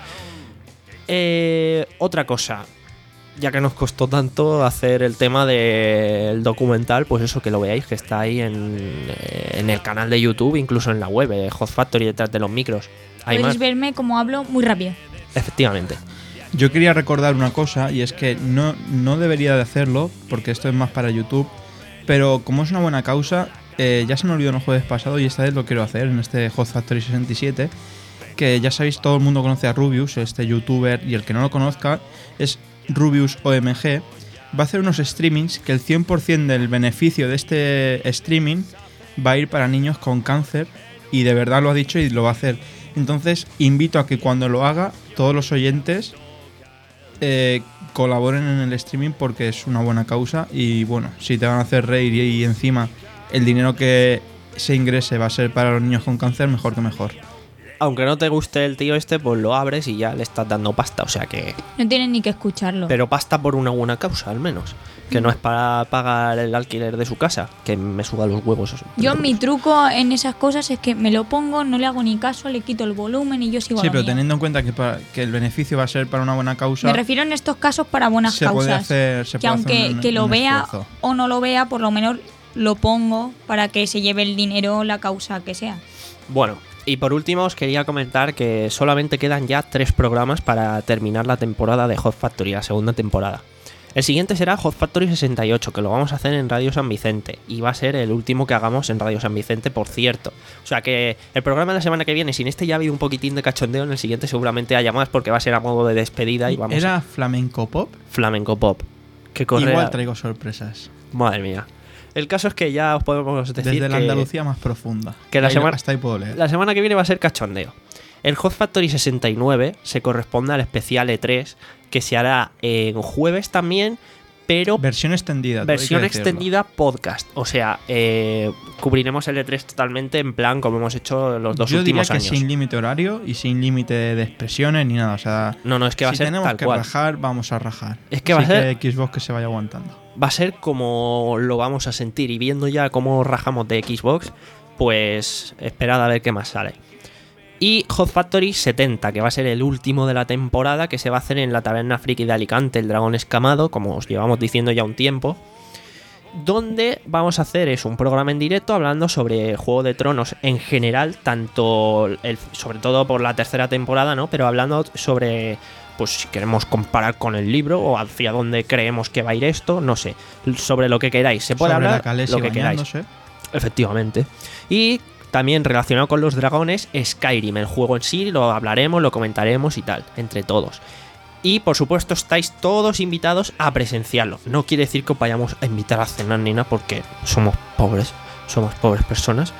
Eh, otra cosa, ya que nos costó tanto hacer el tema del documental, pues eso, que lo veáis, que está ahí en, en el canal de YouTube, incluso en la web, eh, Hot Factory detrás de los micros. Hay Podéis más, verme como hablo muy rápido. efectivamente. Yo quería recordar una cosa, y es que no, no debería de hacerlo, porque esto es más para YouTube, pero como es una buena causa, eh, ya se me olvidó el jueves pasado y esta vez lo quiero hacer en este Hot Factory sesenta y siete, que ya sabéis, todo el mundo conoce a Rubius, este youtuber, y el que no lo conozca es Rubius O M G. Va a hacer unos streamings que el cien por ciento del beneficio de este streaming va a ir para niños con cáncer, y de verdad lo ha dicho y lo va a hacer. Entonces invito a que cuando lo haga, todos los oyentes eh, colaboren en el streaming porque es una buena causa, y bueno, si te van a hacer reír y, y encima el dinero que se ingrese va a ser para los niños con cáncer, mejor que mejor. Aunque no te guste el tío este, pues lo abres y ya le estás dando pasta, o sea que... No tienen ni que escucharlo. Pero pasta por una buena causa, al menos. Que no es para pagar el alquiler de su casa, que me suba los huevos eso. Yo mi truco en esas cosas es que me lo pongo, no le hago ni caso, le quito el volumen y yo sigo a Sí, lo pero mío. teniendo en cuenta que, para, que el beneficio va a ser para una buena causa, Me refiero en estos casos para buenas se causas. puede hacer, se que puede aunque hacer un, que lo un vea esfuerzo. o no lo vea, por lo menos lo pongo para que se lleve el dinero la causa que sea. Bueno, y por último os quería comentar que solamente quedan ya tres programas para terminar la temporada de Hot Factory, la segunda temporada. El siguiente será Hot Factory sesenta y ocho, que lo vamos a hacer en Radio San Vicente, y va a ser el último que hagamos en Radio San Vicente, por cierto. O sea que el programa de la semana que viene, sin este ya ha habido un poquitín de cachondeo, en el siguiente seguramente haya más porque va a ser a modo de despedida y vamos ¿Era a... flamenco pop? Flamenco Pop. Que corre Igual a- traigo sorpresas. Madre mía. El caso es que ya os podemos decir Desde la que... Andalucía más profunda. que la Ahí- semana- Hasta ahí puedo leer. La semana que viene va a ser cachondeo. El Hot Factory sesenta y nueve se corresponde al especial E tres, que se hará en jueves también, pero Versión extendida. todo hay que versión decirlo. extendida podcast. O sea, eh, cubriremos el E tres totalmente en plan como hemos hecho los dos Yo diría últimos que años. sin límite horario y sin límite de expresiones ni nada. O sea, No, no, es que va si a ser tenemos tal que cual. rajar, vamos a rajar. Es que va Así a ser- que Xbox que se vaya aguantando. Va a ser como lo vamos a sentir, y viendo ya cómo rajamos de Xbox, pues esperad a ver qué más sale. Y Hot Factory setenta, que va a ser el último de la temporada, que se va a hacer en la Taberna Friki de Alicante, el Dragón Escamado, como os llevamos diciendo ya un tiempo, donde vamos a hacer es un programa en directo hablando sobre Juego de Tronos en general, tanto el, sobre todo por la tercera temporada, ¿no? Pero hablando sobre, pues si queremos comparar con el libro o hacia dónde creemos que va a ir esto, no sé, sobre lo que queráis. Se puede Sobre hablar la Khaleesi lo que queráis. bañándose. Efectivamente. Y también relacionado con los dragones, Skyrim, el juego en sí, lo hablaremos, lo comentaremos y tal, entre todos. Y por supuesto estáis todos invitados a presenciarlo. No quiere decir que os vayamos a invitar a cenar ni nada porque somos pobres, somos pobres personas.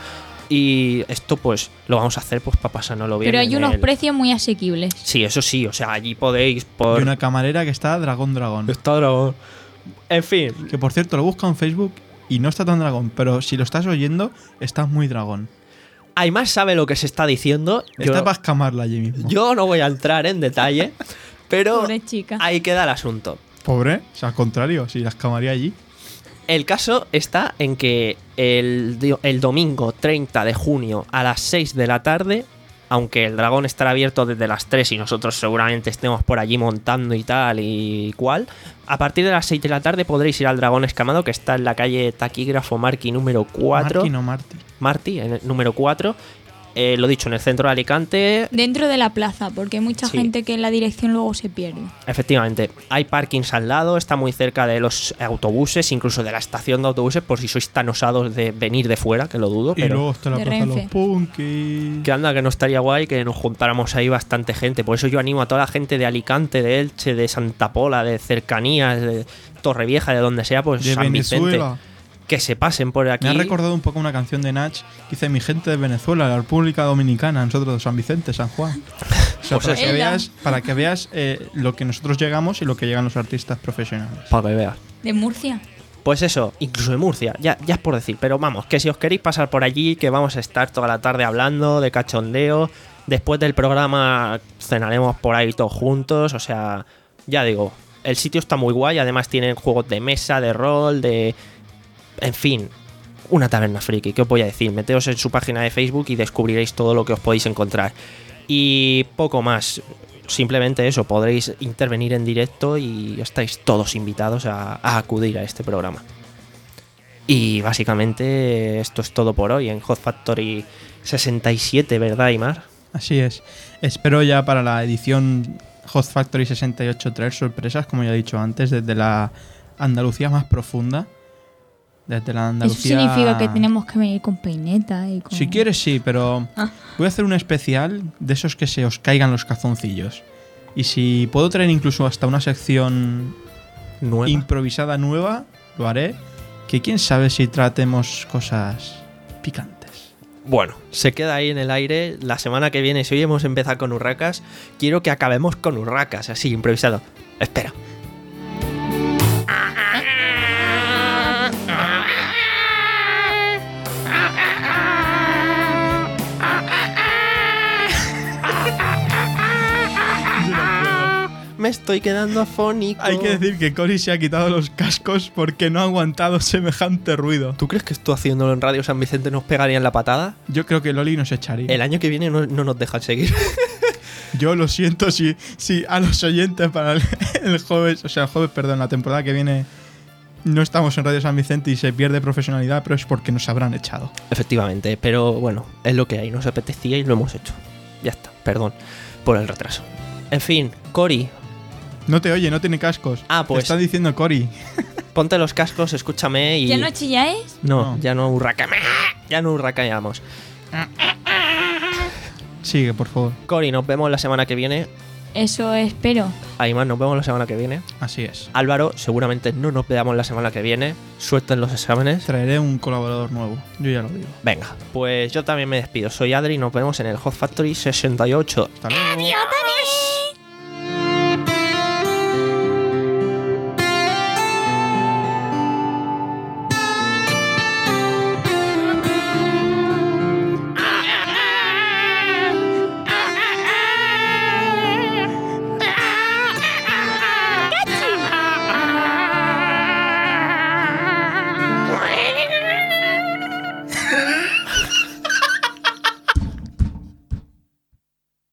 Y esto pues lo vamos a hacer pues para pasárnoslo bien. Pero hay en unos el- precios muy asequibles. Sí, eso sí, o sea, allí podéis por... Y una camarera que está dragón dragón. Está dragón. En fin, Que por cierto, lo busca en Facebook y no está tan dragón, pero si lo estás oyendo, está muy dragón. Aymar sabe lo que se está diciendo. Yo, Está para escamarla allí mismo. yo no voy a entrar en detalle, pero Pobre chica. ahí queda el asunto. Pobre, o sea, al contrario, si la escamaría allí. El caso está en que el, di- el domingo treinta de junio a las seis de la tarde, aunque el dragón estará abierto desde las tres y nosotros seguramente estemos por allí montando y tal y cual, a partir de las seis de la tarde podréis ir al dragón escamado que está en la calle Taquígrafo Marqui número cuatro. Marty no Marty. Martí, en el número cuatro. Eh, lo dicho, en el centro de Alicante. Dentro de la plaza, porque hay mucha Sí. gente que en la dirección luego se pierde. Efectivamente, hay parkings al lado, está muy cerca de los autobuses, incluso de la estación de autobuses, por si sois tan osados de venir de fuera, que lo dudo, Y pero luego está la De plaza de los Renfe. punkis. que anda que no estaría guay que nos juntáramos ahí bastante gente. Por eso yo animo a toda la gente de Alicante, de Elche, de Santa Pola, de cercanías, de Torrevieja, de donde sea, pues De San Vicente, Venezuela. que se pasen por aquí. Me ha recordado un poco una canción de Nach que dice: mi gente de Venezuela, la República Dominicana, nosotros de San Vicente, San Juan. O sea, Pues para, eso. que veas, para que veas eh, lo que nosotros llegamos y lo que llegan los artistas profesionales. Para que veas. De Murcia. Pues eso, incluso de Murcia, ya, ya es por decir, pero vamos, que si os queréis pasar por allí, que vamos a estar toda la tarde hablando de cachondeo, después del programa cenaremos por ahí todos juntos, o sea, ya digo, el sitio está muy guay, además tienen juegos de mesa, de rol, de... en fin, una taberna friki, ¿qué os voy a decir? Meteos en su página de Facebook y descubriréis todo lo que os podéis encontrar. Y poco más. Simplemente eso, podréis intervenir en directo y estáis todos invitados a, a acudir a este programa. Y básicamente esto es todo por hoy en Hot Factory sesenta y siete, ¿verdad, Aymar? Así es. Espero ya para la edición Hot Factory sesenta y ocho traer sorpresas, como ya he dicho antes, desde la Andalucía más profunda. Desde la Andalucía... Eso significa que tenemos que venir con peineta y con... Si quieres, sí, pero Ah. voy a hacer un especial de esos que se os caigan los calzoncillos. Y si puedo traer incluso hasta una sección Nueva. improvisada nueva, lo haré. Que quién sabe si tratemos cosas picantes. Bueno, se queda ahí en el aire. La semana que viene, si hoy hemos empezado con urracas, quiero que acabemos con urracas, así, improvisado. Espera. Me estoy quedando afónico. Hay que decir que Cory se ha quitado los cascos porque no ha aguantado semejante ruido. ¿Tú crees que esto haciéndolo en Radio San Vicente nos pegaría en la patada? Yo creo que Loli nos echaría. El año que viene no, no nos dejan seguir. Yo lo siento si, si a los oyentes para el, el jueves, o sea, el jueves, perdón, la temporada que viene no estamos en Radio San Vicente y se pierde profesionalidad, pero es porque nos habrán echado. Efectivamente, pero bueno, es lo que hay. Nos apetecía y lo hemos hecho. Ya está, perdón por el retraso. En fin, Cory, No te oye, no tiene cascos. Ah, pues- Te está diciendo Cory. ponte los cascos, escúchame y... ¿Ya no chilláis? No, No. ya no hurraca... Ya no hurracaneamos. Sigue, por favor. Cory, nos vemos la semana que viene. Eso espero. Aymar, nos vemos la semana que viene. Así es. Álvaro, seguramente no nos veamos la semana que viene. Suerte en los exámenes. Traeré un colaborador nuevo. Yo ya lo digo. Venga, pues yo también me despido. Soy Adri y nos vemos en el Hot Factory sesenta y ocho. Hasta luego. ¡Adiós!